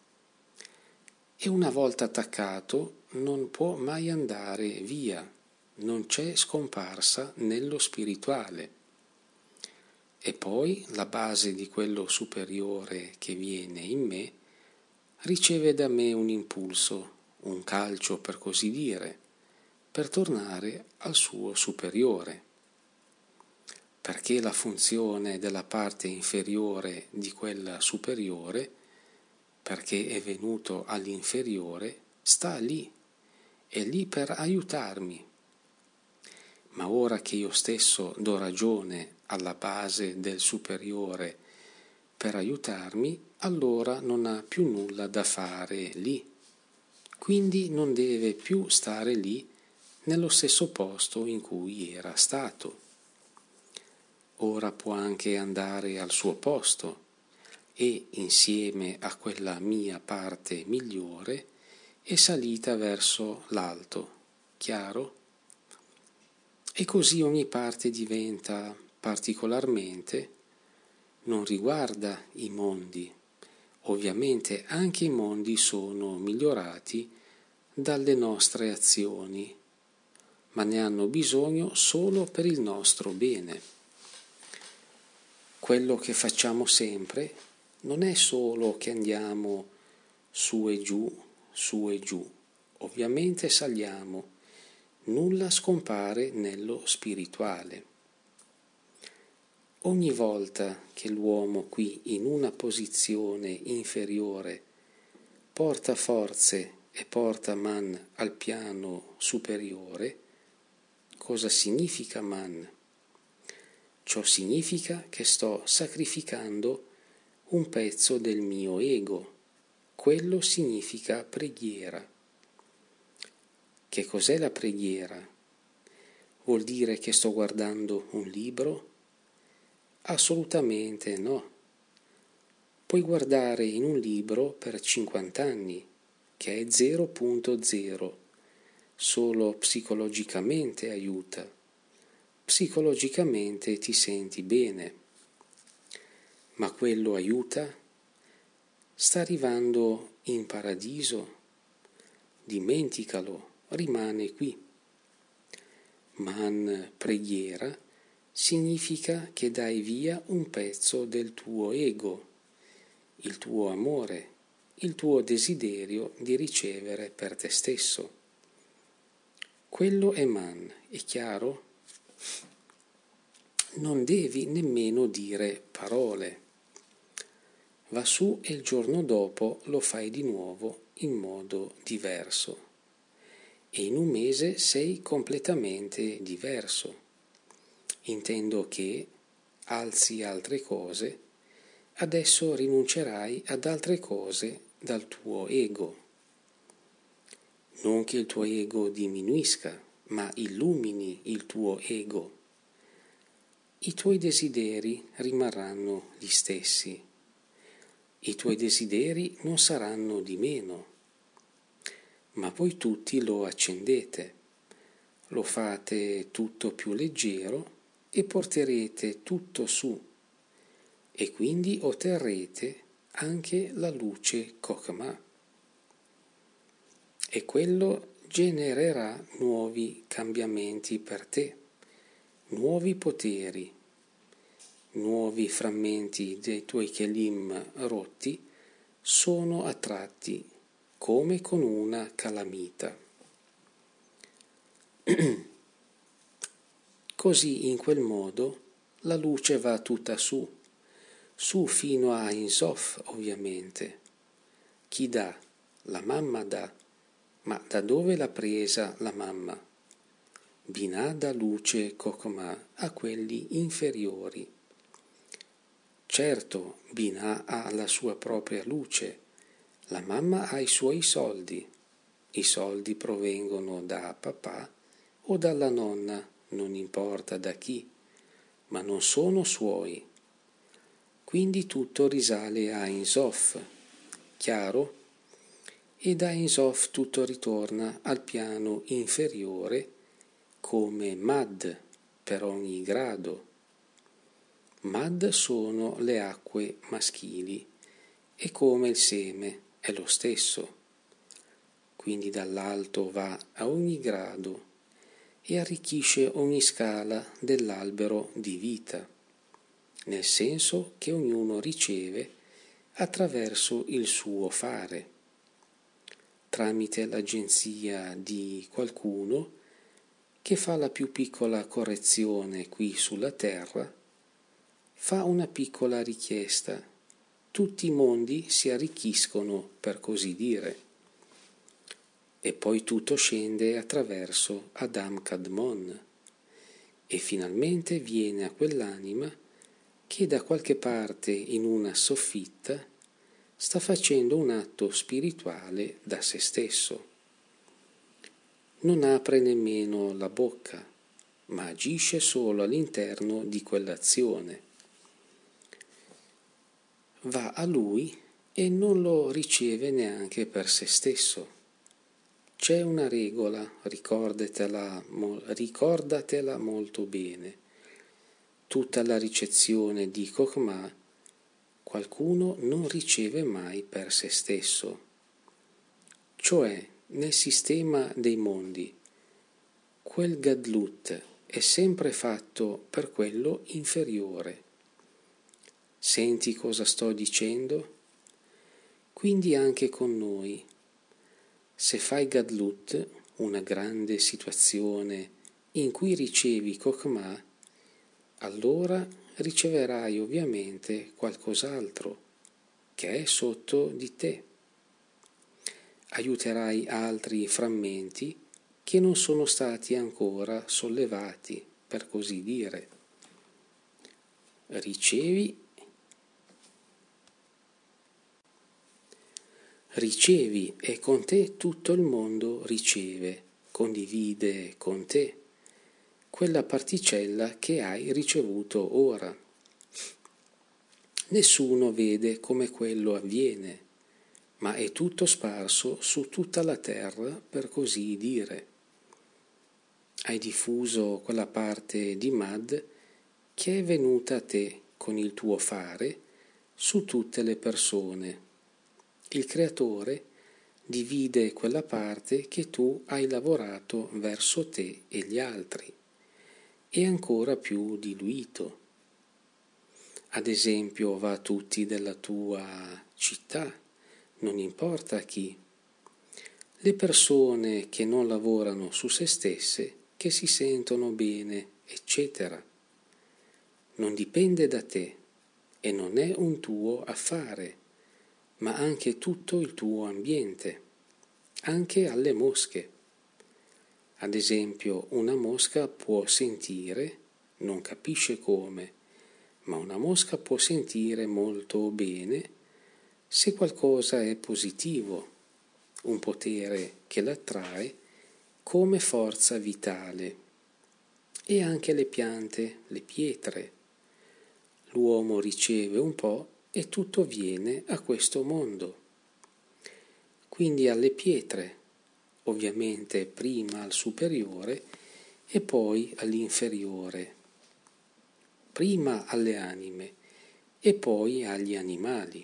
E una volta attaccato non può mai andare via, non c'è scomparsa nello spirituale. E poi la base di quello superiore che viene in me riceve da me un impulso, un calcio per così dire, per tornare al suo superiore. Perché la funzione della parte inferiore di quella superiore, perché è venuto all'inferiore, sta lì, è lì per aiutarmi. Ma ora che io stesso do ragione alla base del superiore per aiutarmi, allora non ha più nulla da fare lì. Quindi non deve più stare lì nello stesso posto in cui era stato. ora può anche andare al suo posto e, insieme a quella mia parte migliore, è salita verso l'alto, chiaro? E così ogni parte diventa particolarmente, non riguarda i mondi. Ovviamente anche i mondi sono migliorati dalle nostre azioni, ma ne hanno bisogno solo per il nostro bene. Quello che facciamo sempre non è solo che andiamo su e giù, su e giù. Ovviamente saliamo, nulla scompare nello spirituale. Ogni volta che l'uomo qui in una posizione inferiore porta forze e porta man al piano superiore, cosa significa man? Ciò significa che sto sacrificando un pezzo del mio ego. Quello significa preghiera. Che cos'è la preghiera? Vuol dire che sto guardando un libro? Assolutamente no. Puoi guardare in un libro per 50 anni, che è 0.0, solo psicologicamente aiuta. Psicologicamente ti senti bene. Ma quello aiuta? Sta arrivando in paradiso? Dimenticalo, rimane qui. Man preghiera significa che dai via un pezzo del tuo ego, il tuo amore, il tuo desiderio di ricevere per te stesso. Quello è man, è chiaro? Non devi nemmeno dire parole. Va su e il giorno dopo lo fai di nuovo in modo diverso. E in un mese sei completamente diverso. Intendo che alzi altre cose, adesso rinuncerai ad altre cose dal tuo ego. Non che il tuo ego diminuisca, ma illumini il tuo ego. I tuoi desideri rimarranno gli stessi. I tuoi desideri non saranno di meno, ma voi tutti lo accendete, lo fate tutto più leggero e porterete tutto su, e quindi otterrete anche la luce Kokma. E quello genererà nuovi cambiamenti per te, nuovi poteri, nuovi frammenti dei tuoi kelim rotti sono attratti come con una calamita. Così in quel modo la luce va tutta su fino a Ein Sof ovviamente. Chi dà? La mamma dà. Ma da dove l'ha presa la mamma? Binah dà luce Kokma a quelli inferiori. Certo, Binah ha la sua propria luce, la mamma ha i suoi soldi. I soldi provengono da papà o dalla nonna, non importa da chi, ma non sono suoi. Quindi tutto risale a Ein Sof, chiaro? E da Ein Sof tutto ritorna al piano inferiore come Mad per ogni grado. Mad sono le acque maschili e come il seme è lo stesso. Quindi dall'alto va a ogni grado e arricchisce ogni scala dell'albero di vita, nel senso che ognuno riceve attraverso il suo fare, tramite l'agenzia di qualcuno che fa la più piccola correzione qui sulla terra, fa una piccola richiesta, tutti i mondi si arricchiscono, per così dire, e poi tutto scende attraverso Adam Kadmon e finalmente viene a quell'anima che da qualche parte in una soffitta sta facendo un atto spirituale da se stesso. Non apre nemmeno la bocca, ma agisce solo all'interno di quell'azione. Va a lui e non lo riceve neanche per se stesso. C'è una regola, ricordatela molto bene. Tutta la ricezione di Chokhmah qualcuno non riceve mai per se stesso. Cioè, nel sistema dei mondi, quel Gadlut è sempre fatto per quello inferiore. Senti cosa sto dicendo? Quindi anche con noi. Se fai Gadlut, una grande situazione in cui ricevi Chokhmah, allora riceverai ovviamente qualcos'altro che è sotto di te. Aiuterai altri frammenti che non sono stati ancora sollevati, per così dire. Ricevi e con te tutto il mondo riceve, condivide con te quella particella che hai ricevuto ora. Nessuno vede come quello avviene, ma è tutto sparso su tutta la terra, per così dire. Hai diffuso quella parte di Mad che è venuta a te con il tuo fare su tutte le persone. Il Creatore divide quella parte che tu hai lavorato verso te e gli altri, e ancora più diluito. Ad esempio, va a tutti della tua città, non importa chi. Le persone che non lavorano su se stesse, che si sentono bene, eccetera. Non dipende da te e non è un tuo affare, ma anche tutto il tuo ambiente, anche alle mosche. Ad esempio, una mosca può sentire, non capisce come, ma una mosca può sentire molto bene se qualcosa è positivo, un potere che l'attrae come forza vitale. E anche le piante, le pietre. L'uomo riceve un po' e tutto viene a questo mondo. Quindi alle pietre, ovviamente prima al superiore e poi all'inferiore, prima alle anime e poi agli animali.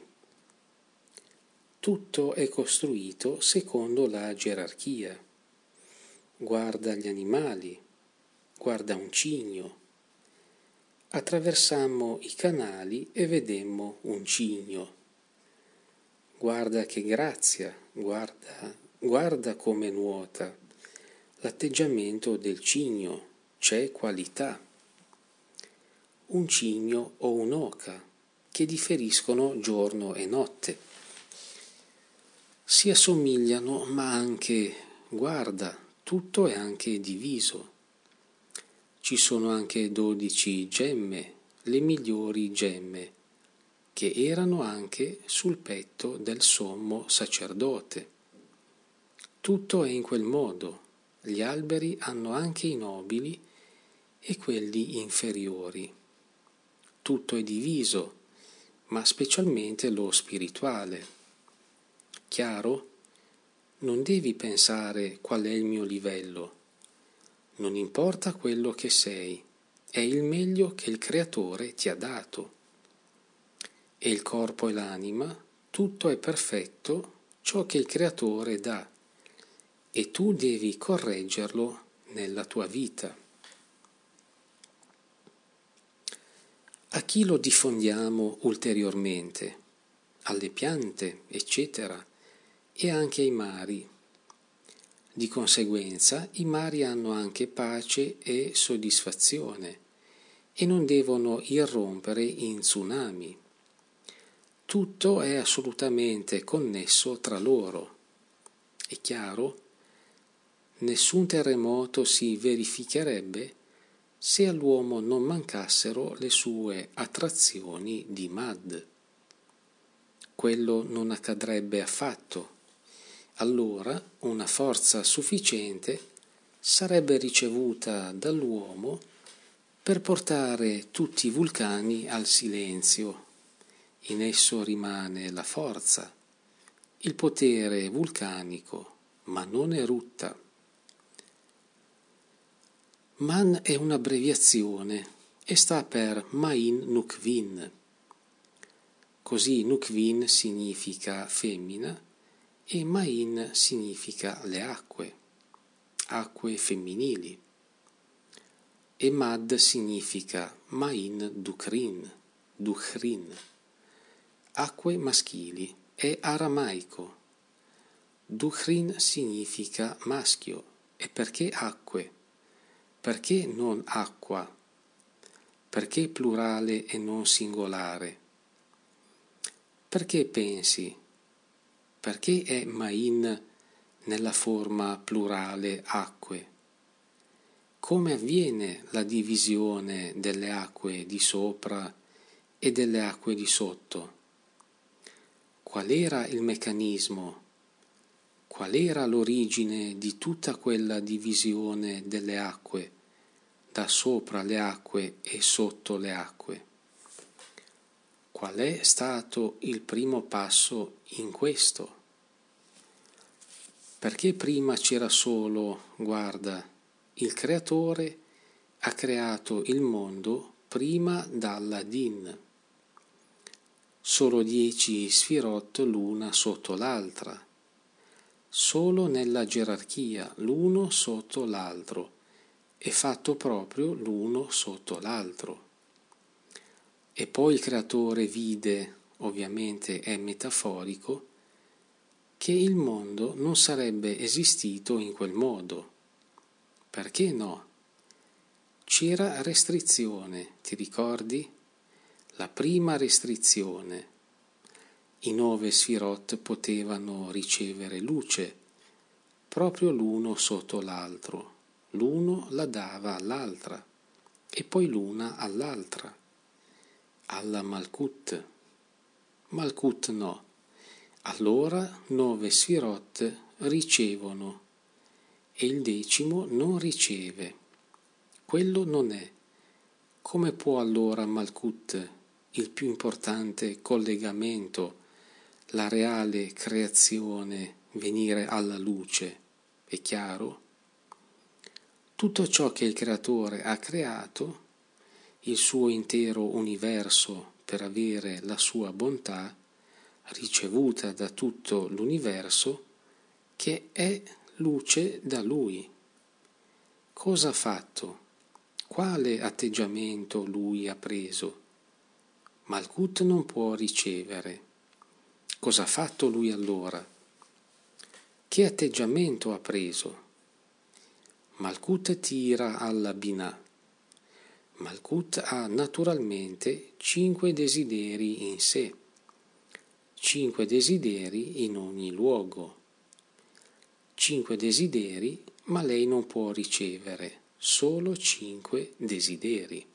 Tutto è costruito secondo la gerarchia. Guarda gli animali, guarda un cigno. Attraversammo i canali e vedemmo un cigno. Guarda che grazia, guarda come nuota. L'atteggiamento del cigno, c'è qualità. Un cigno o un'oca, che differiscono giorno e notte. Si assomigliano, ma anche, guarda, tutto è anche diviso. Ci sono anche 12 gemme, le migliori gemme, che erano anche sul petto del sommo sacerdote. Tutto è in quel modo. Gli alberi hanno anche i nobili e quelli inferiori. Tutto è diviso, ma specialmente lo spirituale. Chiaro? Non devi pensare qual è il mio livello. Non importa quello che sei, è il meglio che il Creatore ti ha dato. E il corpo e l'anima, tutto è perfetto ciò che il Creatore dà, e tu devi correggerlo nella tua vita. A chi lo diffondiamo ulteriormente? Alle piante, eccetera, e anche ai mari. Di conseguenza i mari hanno anche pace e soddisfazione e non devono irrompere in tsunami. Tutto è assolutamente connesso tra loro. È chiaro? Nessun terremoto si verificherebbe se all'uomo non mancassero le sue attrazioni di Mad. Quello non accadrebbe affatto. Allora una forza sufficiente sarebbe ricevuta dall'uomo per portare tutti i vulcani al silenzio. In esso rimane la forza, il potere vulcanico, ma non erutta. Man è un'abbreviazione e sta per Ma'in Nukvin. Così Nukvin significa femmina e Ma'in significa le acque femminili. E Mad significa Ma'in Duchrin, acque maschili, è aramaico. Duchrin significa maschio. E perché acque? Perché non acqua? Perché plurale e non singolare? Perché pensi? Perché è Ma'in nella forma plurale acque? Come avviene la divisione delle acque di sopra e delle acque di sotto? Qual era il meccanismo? Qual era l'origine di tutta quella divisione delle acque, da sopra le acque e sotto le acque? Qual è stato il primo passo in questo? Perché prima c'era solo, guarda, il creatore ha creato il mondo prima dalla Din. Solo 10 sfirot l'una sotto l'altra. Solo nella gerarchia, l'uno sotto l'altro, è fatto proprio l'uno sotto l'altro. E poi il creatore vide, ovviamente è metaforico, che il mondo non sarebbe esistito in quel modo. Perché no? C'era restrizione, ti ricordi? La prima restrizione. I 9 sfirot potevano ricevere luce, proprio l'uno sotto l'altro. L'uno la dava all'altra e poi l'una all'altra. Alla Malkut. Malkut no. Allora 9 sfirot ricevono e il 10° non riceve. Quello non è. Come può allora Malkut, il più importante collegamento, la reale creazione, venire alla luce? È chiaro? Tutto ciò che il creatore ha creato, il suo intero universo per avere la sua bontà, ricevuta da tutto l'universo, che è luce da lui. Cosa ha fatto? Quale atteggiamento lui ha preso? Malkut non può ricevere. Cosa ha fatto lui allora? Che atteggiamento ha preso? Malkut tira alla Binah. Malkut ha naturalmente 5 desideri in sé, 5 desideri in ogni luogo, 5 desideri, ma lei non può ricevere, solo 5 desideri.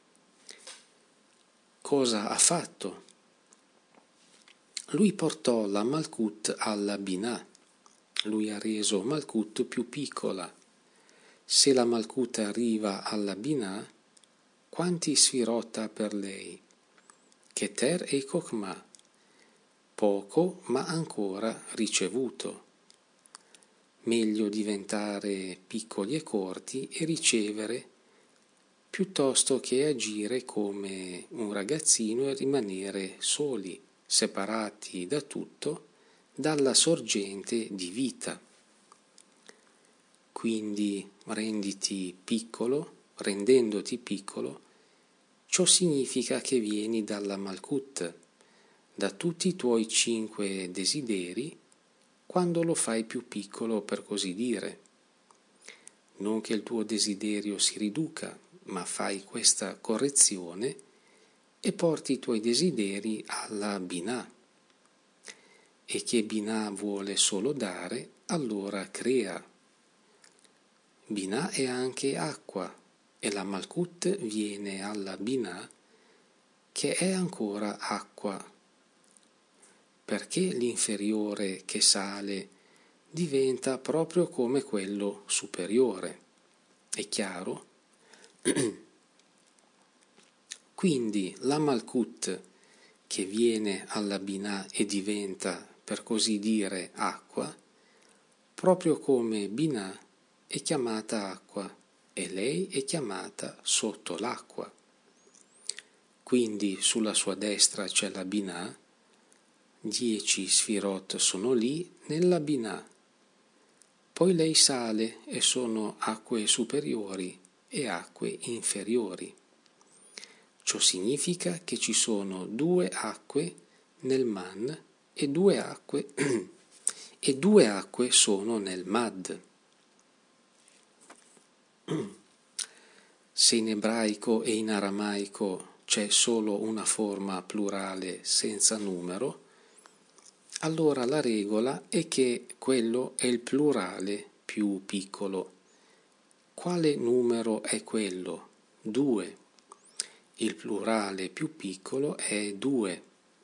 Cosa ha fatto? Lui portò la Malkut alla Binah, lui ha reso Malkut più piccola. Se la Malkut arriva alla Binah, quanti sfirot ha per lei? Keter e Kokmah. Poco, ma ancora ricevuto. Meglio diventare piccoli e corti e ricevere piuttosto che agire come un ragazzino e rimanere soli, separati da tutto, dalla sorgente di vita. Quindi rendendoti piccolo, ciò significa che vieni dalla Malkut, da tutti i tuoi 5 desideri, quando lo fai più piccolo, per così dire. Non che il tuo desiderio si riduca, ma fai questa correzione e porti i tuoi desideri alla Binah. E che Binah vuole solo dare, allora crea. Binah è anche acqua, e la Malkut viene alla Binah, che è ancora acqua. Perché l'inferiore che sale diventa proprio come quello superiore. È chiaro? Quindi la Malkut che viene alla Binah e diventa, per così dire, acqua, proprio come Binah è chiamata acqua e lei è chiamata sotto l'acqua. Quindi sulla sua destra c'è la Binah, 10 Sfirot sono lì nella Binah. Poi lei sale e sono acque superiori e acque inferiori. Ciò significa che ci sono 2 acque nel Man e 2 acque e 2 acque sono nel Mad. Se in ebraico e in aramaico c'è solo una forma plurale senza numero, allora la regola è che quello è il plurale più piccolo. Quale numero è quello? 2. Il plurale più piccolo è 2.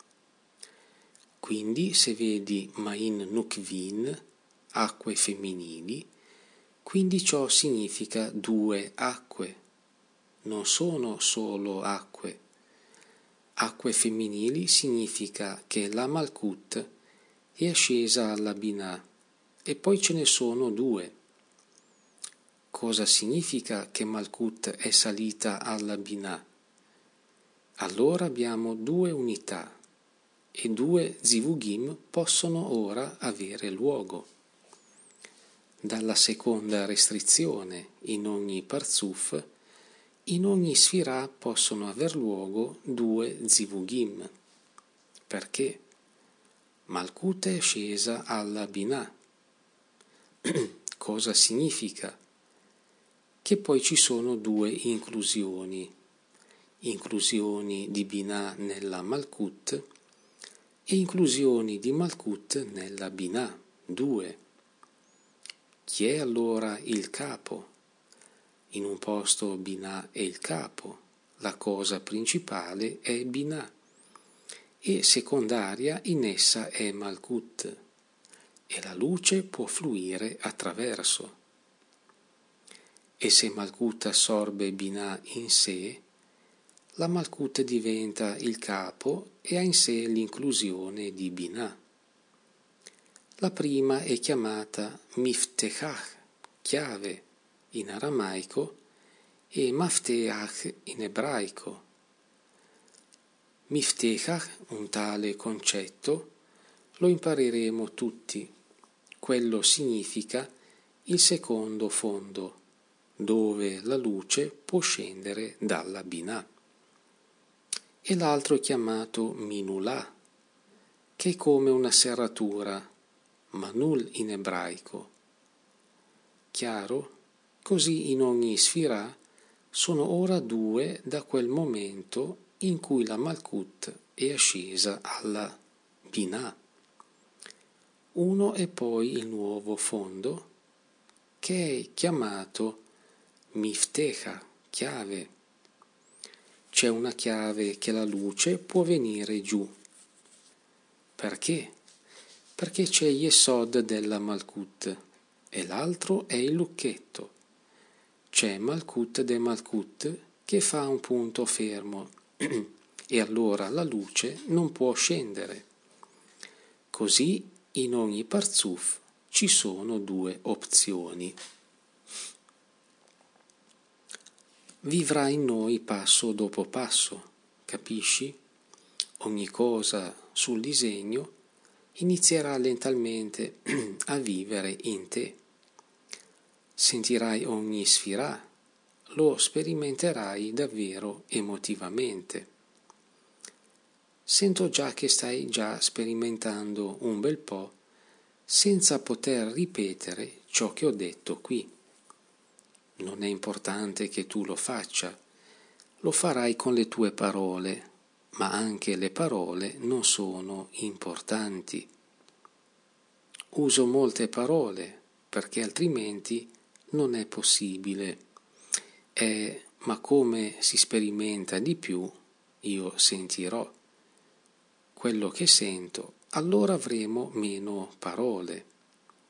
Quindi se vedi Ma'in Nukvin, acque femminili, quindi ciò significa 2 acque. Non sono solo acque. Acque femminili significa che la Malkut è ascesa alla Binah e poi ce ne sono 2. Cosa significa che Malkut è salita alla Binah? Allora abbiamo 2 unità e 2 zivugim possono ora avere luogo. Dalla seconda restrizione in ogni parzuf, in ogni sfirah possono aver luogo 2 zivugim. Perché? Malkut è scesa alla Binah. Cosa significa? Che poi ci sono 2 inclusioni di Binah nella Malkut e inclusioni di Malkut nella Binah, 2. Chi è allora il capo? In un posto Binah è il capo, la cosa principale è Binah e secondaria in essa è Malkut e la luce può fluire attraverso. E se Malkut assorbe Binah in sé, la Malkut diventa il capo e ha in sé l'inclusione di Binah. La prima è chiamata Miftechach, chiave, in aramaico, e Mafteach in ebraico. Miftechach, un tale concetto, lo impareremo tutti. Quello significa il secondo fondo, dove la luce può scendere dalla Binah. E l'altro è chiamato Minulà, che è come una serratura, Manul in ebraico. Chiaro? Così in ogni sfirah sono ora 2 da quel momento in cui la Malkut è ascesa alla Binah. Uno è poi il nuovo fondo, che è chiamato Miftecha, chiave. C'è una chiave che la luce può venire giù. Perché? Perché c'è Yesod della Malkut e l'altro è il lucchetto. C'è Malkut de Malkut che fa un punto fermo e allora la luce non può scendere. Così in ogni parzuf ci sono 2 opzioni. Vivrà in noi passo dopo passo, capisci? Ogni cosa sul disegno inizierà lentamente a vivere in te. Sentirai ogni sfirah, lo sperimenterai davvero emotivamente. Sento già che stai già sperimentando un bel po' senza poter ripetere ciò che ho detto qui. Non è importante che tu lo faccia, lo farai con le tue parole, ma anche le parole non sono importanti. Uso molte parole perché altrimenti non è possibile. Ma come si sperimenta di più, io sentirò quello che sento, allora avremo meno parole.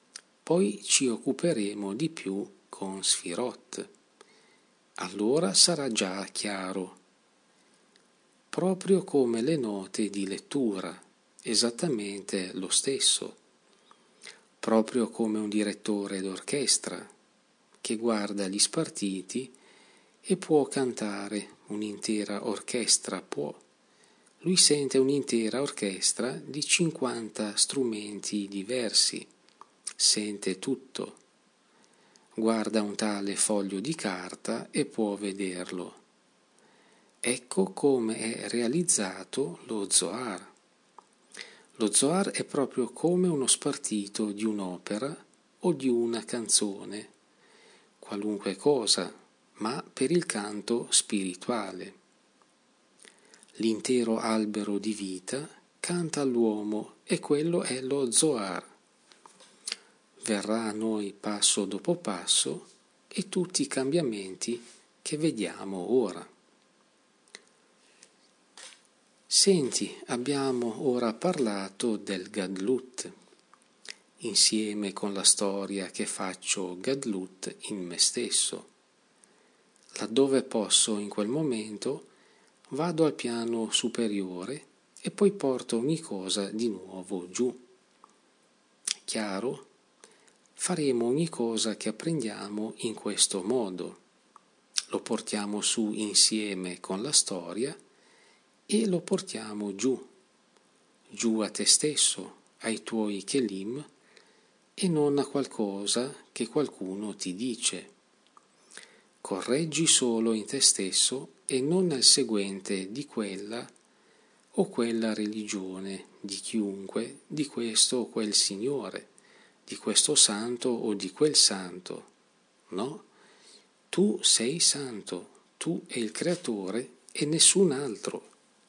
poi ci occuperemo di più con Sfirot. Allora sarà già chiaro, proprio come le note di lettura, esattamente lo stesso, proprio come un direttore d'orchestra che guarda gli spartiti e può cantare un'intera orchestra, può. Lui sente un'intera orchestra di 50 strumenti diversi, sente tutto. Guarda un tale foglio di carta e può vederlo. Ecco come è realizzato lo Zohar. Lo Zohar è proprio come uno spartito di un'opera o di una canzone, qualunque cosa, ma per il canto spirituale. L'intero albero di vita canta all'uomo e quello è lo Zohar. Verrà a noi passo dopo passo e tutti i cambiamenti che vediamo ora. Senti, abbiamo ora parlato del Gadlut, insieme con la storia che faccio Gadlut in me stesso. Laddove posso in quel momento vado al piano superiore e poi porto ogni cosa di nuovo giù. Chiaro? Faremo ogni cosa che apprendiamo in questo modo. Lo portiamo su insieme con la storia e lo portiamo giù a te stesso, ai tuoi kelim e non a qualcosa che qualcuno ti dice. Correggi solo in te stesso e non nel seguente di quella o quella religione, di chiunque, di questo o quel Signore, di questo santo o di quel santo. No, tu sei santo, tu e il Creatore e nessun altro.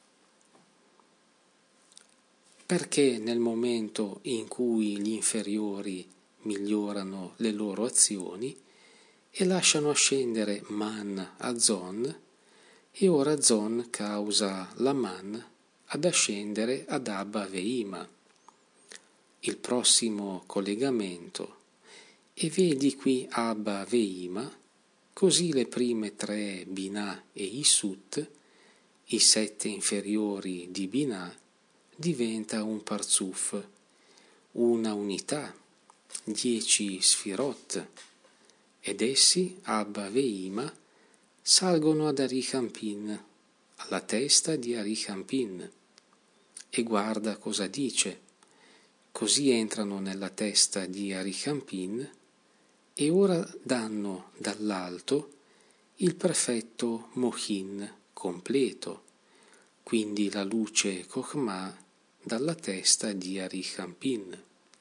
Perché nel momento in cui gli inferiori migliorano le loro azioni e lasciano ascendere Man a Zon, e ora Zon causa la Man ad ascendere ad Abba Veima, il prossimo collegamento, e vedi qui Abba Veima, così le prime 3 Binah e Isut, i 7 inferiori di Binah, diventa un Parzuf, una unità, 10 Sfirot, ed essi, Abba Veima, salgono ad Arichampin, alla testa di Arichampin, e guarda cosa dice. Così entrano nella testa di Arichampin e ora danno dall'alto il perfetto Mochin completo, quindi la luce Chokhmah dalla testa di Arichampin.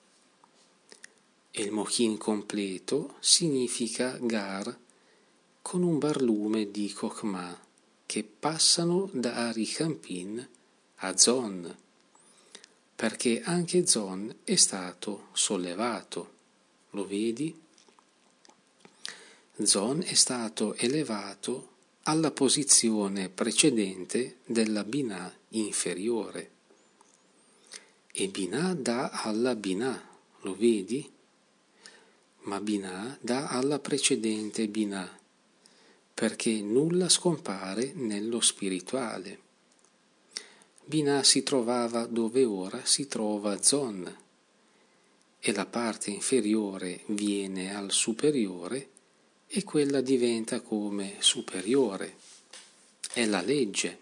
E il Mochin completo significa Gar con un barlume di Chokhmah che passano da Arichampin a Zon, perché anche Zon è stato sollevato. Lo vedi? Zon è stato elevato alla posizione precedente della Binah inferiore. E Binah dà alla Binah, lo vedi? Ma Binah dà alla precedente Binah, perché nulla scompare nello spirituale. Binah si trovava dove ora si trova Zon, e la parte inferiore viene al superiore e quella diventa come superiore. È la legge.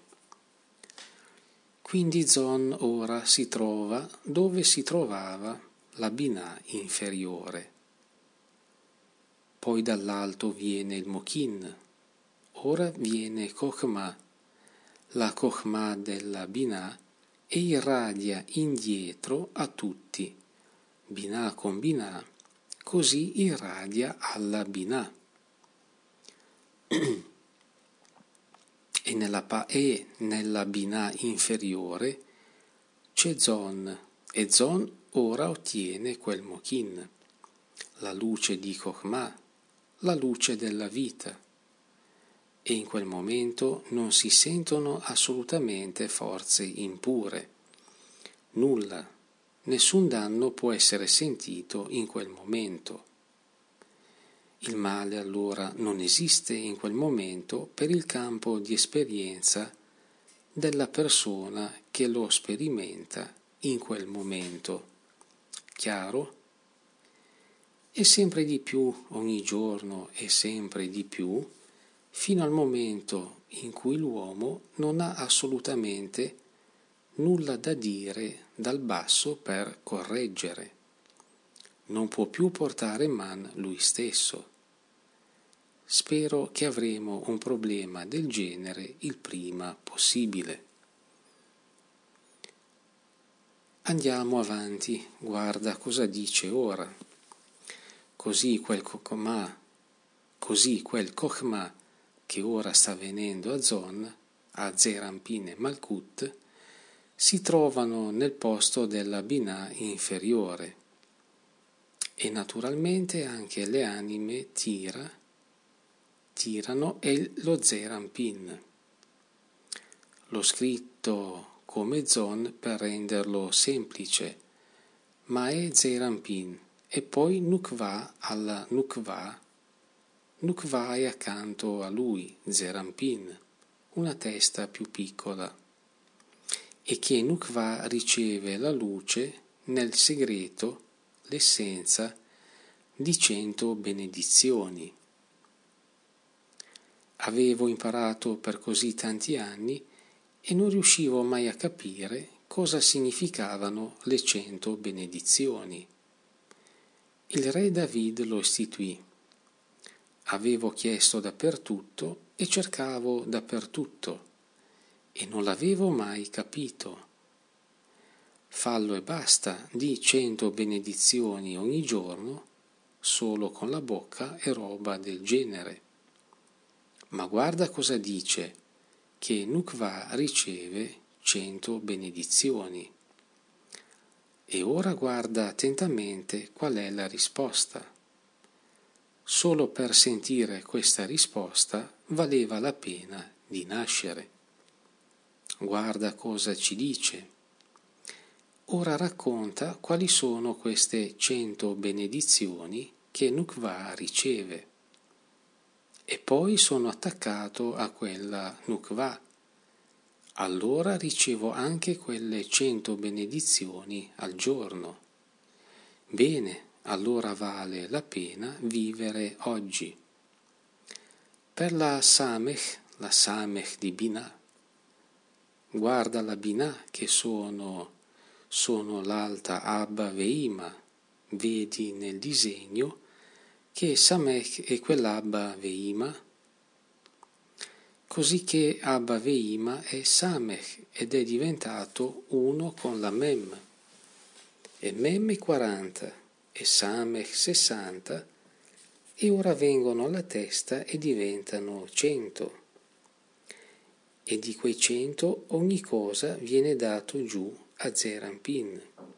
Quindi Zon ora si trova dove si trovava la Binah inferiore. Poi dall'alto viene il Mochin, ora viene Chokhmah, la Chokhmah della Binah, e irradia indietro a tutti, Binah con Binah, così irradia alla Binah. E nella Binah inferiore c'è Zon, e Zon ora ottiene quel Mochin, la luce di Chokhmah, la luce della vita, e in quel momento non si sentono assolutamente forze impure, nulla, nessun danno può essere sentito in quel momento. Il male allora non esiste in quel momento per il campo di esperienza della persona che lo sperimenta in quel momento. Chiaro? E sempre di più, ogni giorno e sempre di più, fino al momento in cui l'uomo non ha assolutamente nulla da dire dal basso per correggere. Non può più portare in man lui stesso. Spero che avremo un problema del genere il prima possibile. Andiamo avanti, guarda cosa dice ora. Così quel Chokhmah che ora sta venendo a Zon, a Zeir Anpin e Malkut, si trovano nel posto della Binah inferiore e naturalmente anche le anime tirano e lo Zeir Anpin. L'ho scritto come Zon per renderlo semplice, ma è Zeir Anpin e poi Nukva alla Nukva. Nukva è accanto a lui, Zeir Anpin, una testa più piccola, e che Nukva riceve la luce nel segreto, l'essenza di 100 benedizioni. Avevo imparato per così tanti anni e non riuscivo mai a capire cosa significavano le 100 benedizioni. Il re David lo istituì. Avevo chiesto dappertutto e cercavo dappertutto e non l'avevo mai capito. Fallo e basta, di 100 benedizioni ogni giorno, solo con la bocca e roba del genere. Ma guarda cosa dice, che Nukva riceve 100 benedizioni. E ora guarda attentamente qual è la risposta. Solo per sentire questa risposta valeva la pena di nascere. Guarda cosa ci dice. Ora racconta quali sono queste 100 benedizioni che Nukva riceve. E poi sono attaccato a quella Nukva. Allora ricevo anche quelle 100 benedizioni al giorno. Bene, allora vale la pena vivere oggi. Per la Samech di Binah, guarda la Binah che sono l'alta Abba Veima, vedi nel disegno che Samech è quell'Abba Veima, così che Abba Veima è Samech ed è diventato uno con la Mem, e Mem è 40 e Samech 60, e ora vengono alla testa e diventano 100. E di quei 100 ogni cosa viene dato giù a Zeir Anpin.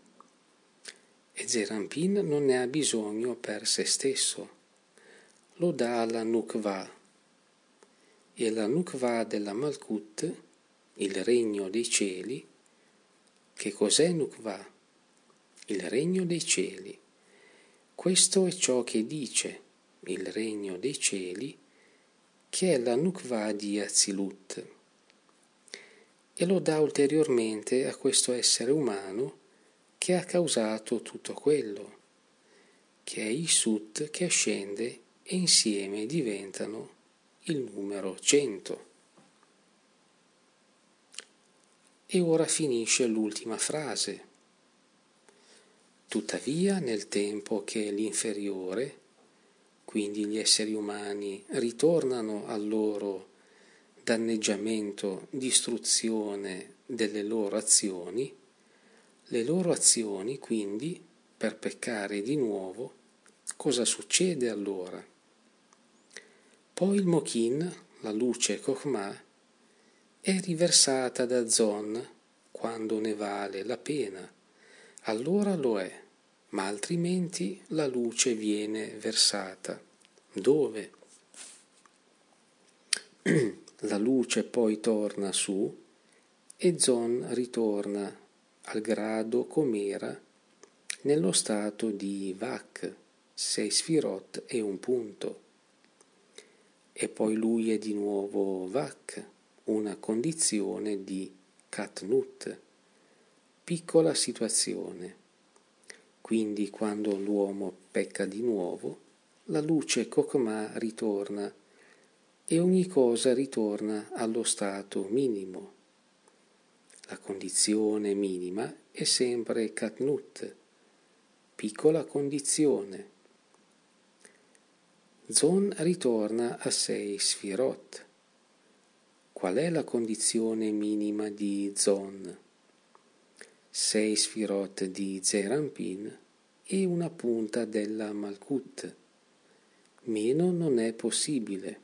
E Zeir Anpin non ne ha bisogno per se stesso, lo dà alla Nukva. E la Nukva della Malkut, il regno dei cieli. Che cos'è Nukva? Il regno dei cieli. Questo è ciò che dice il regno dei cieli, che è la Nukva di Atzilut. E lo dà ulteriormente a questo essere umano che ha causato tutto quello, che è Isut che ascende e insieme diventano il numero 100. E ora finisce l'ultima frase. Tuttavia, nel tempo che l'inferiore, quindi gli esseri umani, ritornano al loro danneggiamento, distruzione delle loro azioni, le loro azioni, quindi, per peccare di nuovo, cosa succede allora? Poi il Mochin, la luce Chokhmah, è riversata da Zon quando ne vale la pena, allora lo è, ma altrimenti la luce viene versata. Dove? La luce poi torna su e Zon ritorna al grado com'era nello stato di Vak, 6 sfirot e un punto. E poi lui è di nuovo Vak, una condizione di Katnut, piccola situazione. Quindi quando l'uomo pecca di nuovo, la luce Kokma ritorna e ogni cosa ritorna allo stato minimo. La condizione minima è sempre Katnut, piccola condizione. Zon ritorna a 6 sfirot. Qual è la condizione minima di Zon? 6 sfirot di Zeranpin e una punta della Malkut. Meno non è possibile.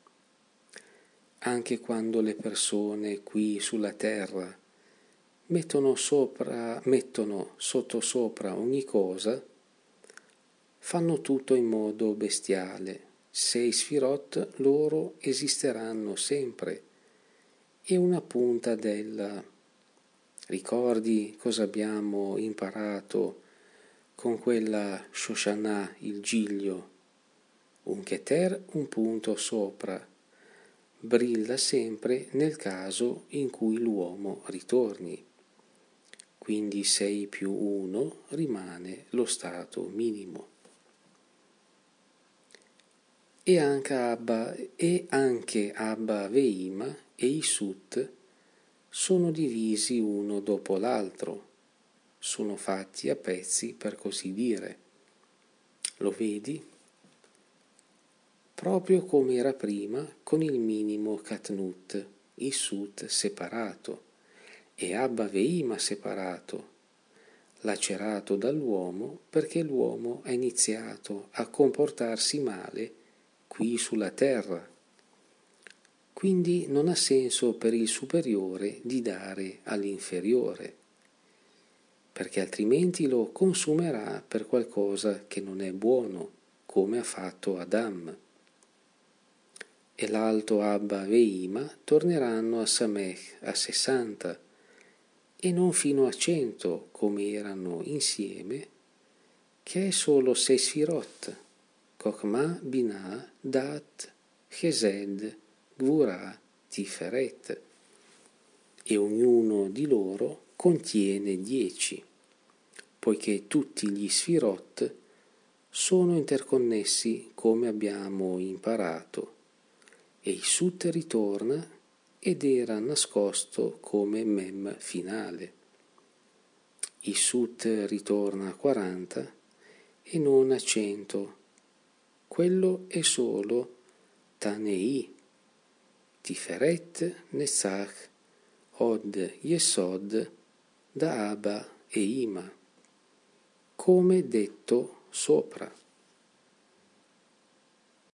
Anche quando le persone qui sulla terra mettono sottosopra ogni cosa, fanno tutto in modo bestiale. 6 sfirot loro esisteranno sempre e una punta della... Ricordi cosa abbiamo imparato con quella Shoshana, il giglio? Un keter, un punto sopra, brilla sempre nel caso in cui l'uomo ritorni. Quindi 6 più 1 rimane lo stato minimo. E anche Abba Veima e Isut sono divisi uno dopo l'altro, sono fatti a pezzi per così dire. Lo vedi? Proprio come era prima con il minimo Katnut, Isut separato e Abba Veima separato, lacerato dall'uomo perché l'uomo ha iniziato a comportarsi male qui sulla terra. Quindi non ha senso per il superiore di dare all'inferiore, perché altrimenti lo consumerà per qualcosa che non è buono, come ha fatto Adam. E l'alto Abba Veima torneranno a Samech a 60 e non fino a 100 come erano insieme, che è solo 6 sfirot, Kokma, Binah, Dat, Chesed, Gvurah, Tiferet, e ognuno di loro contiene 10, poiché tutti gli sfirot sono interconnessi come abbiamo imparato, e Isut ritorna ed era nascosto come Mem finale. Isut ritorna a 40 e non a 100, quello è solo Tanei, Tiferet, Netzach, Od, Yesod, da Abba e Ima, come detto sopra.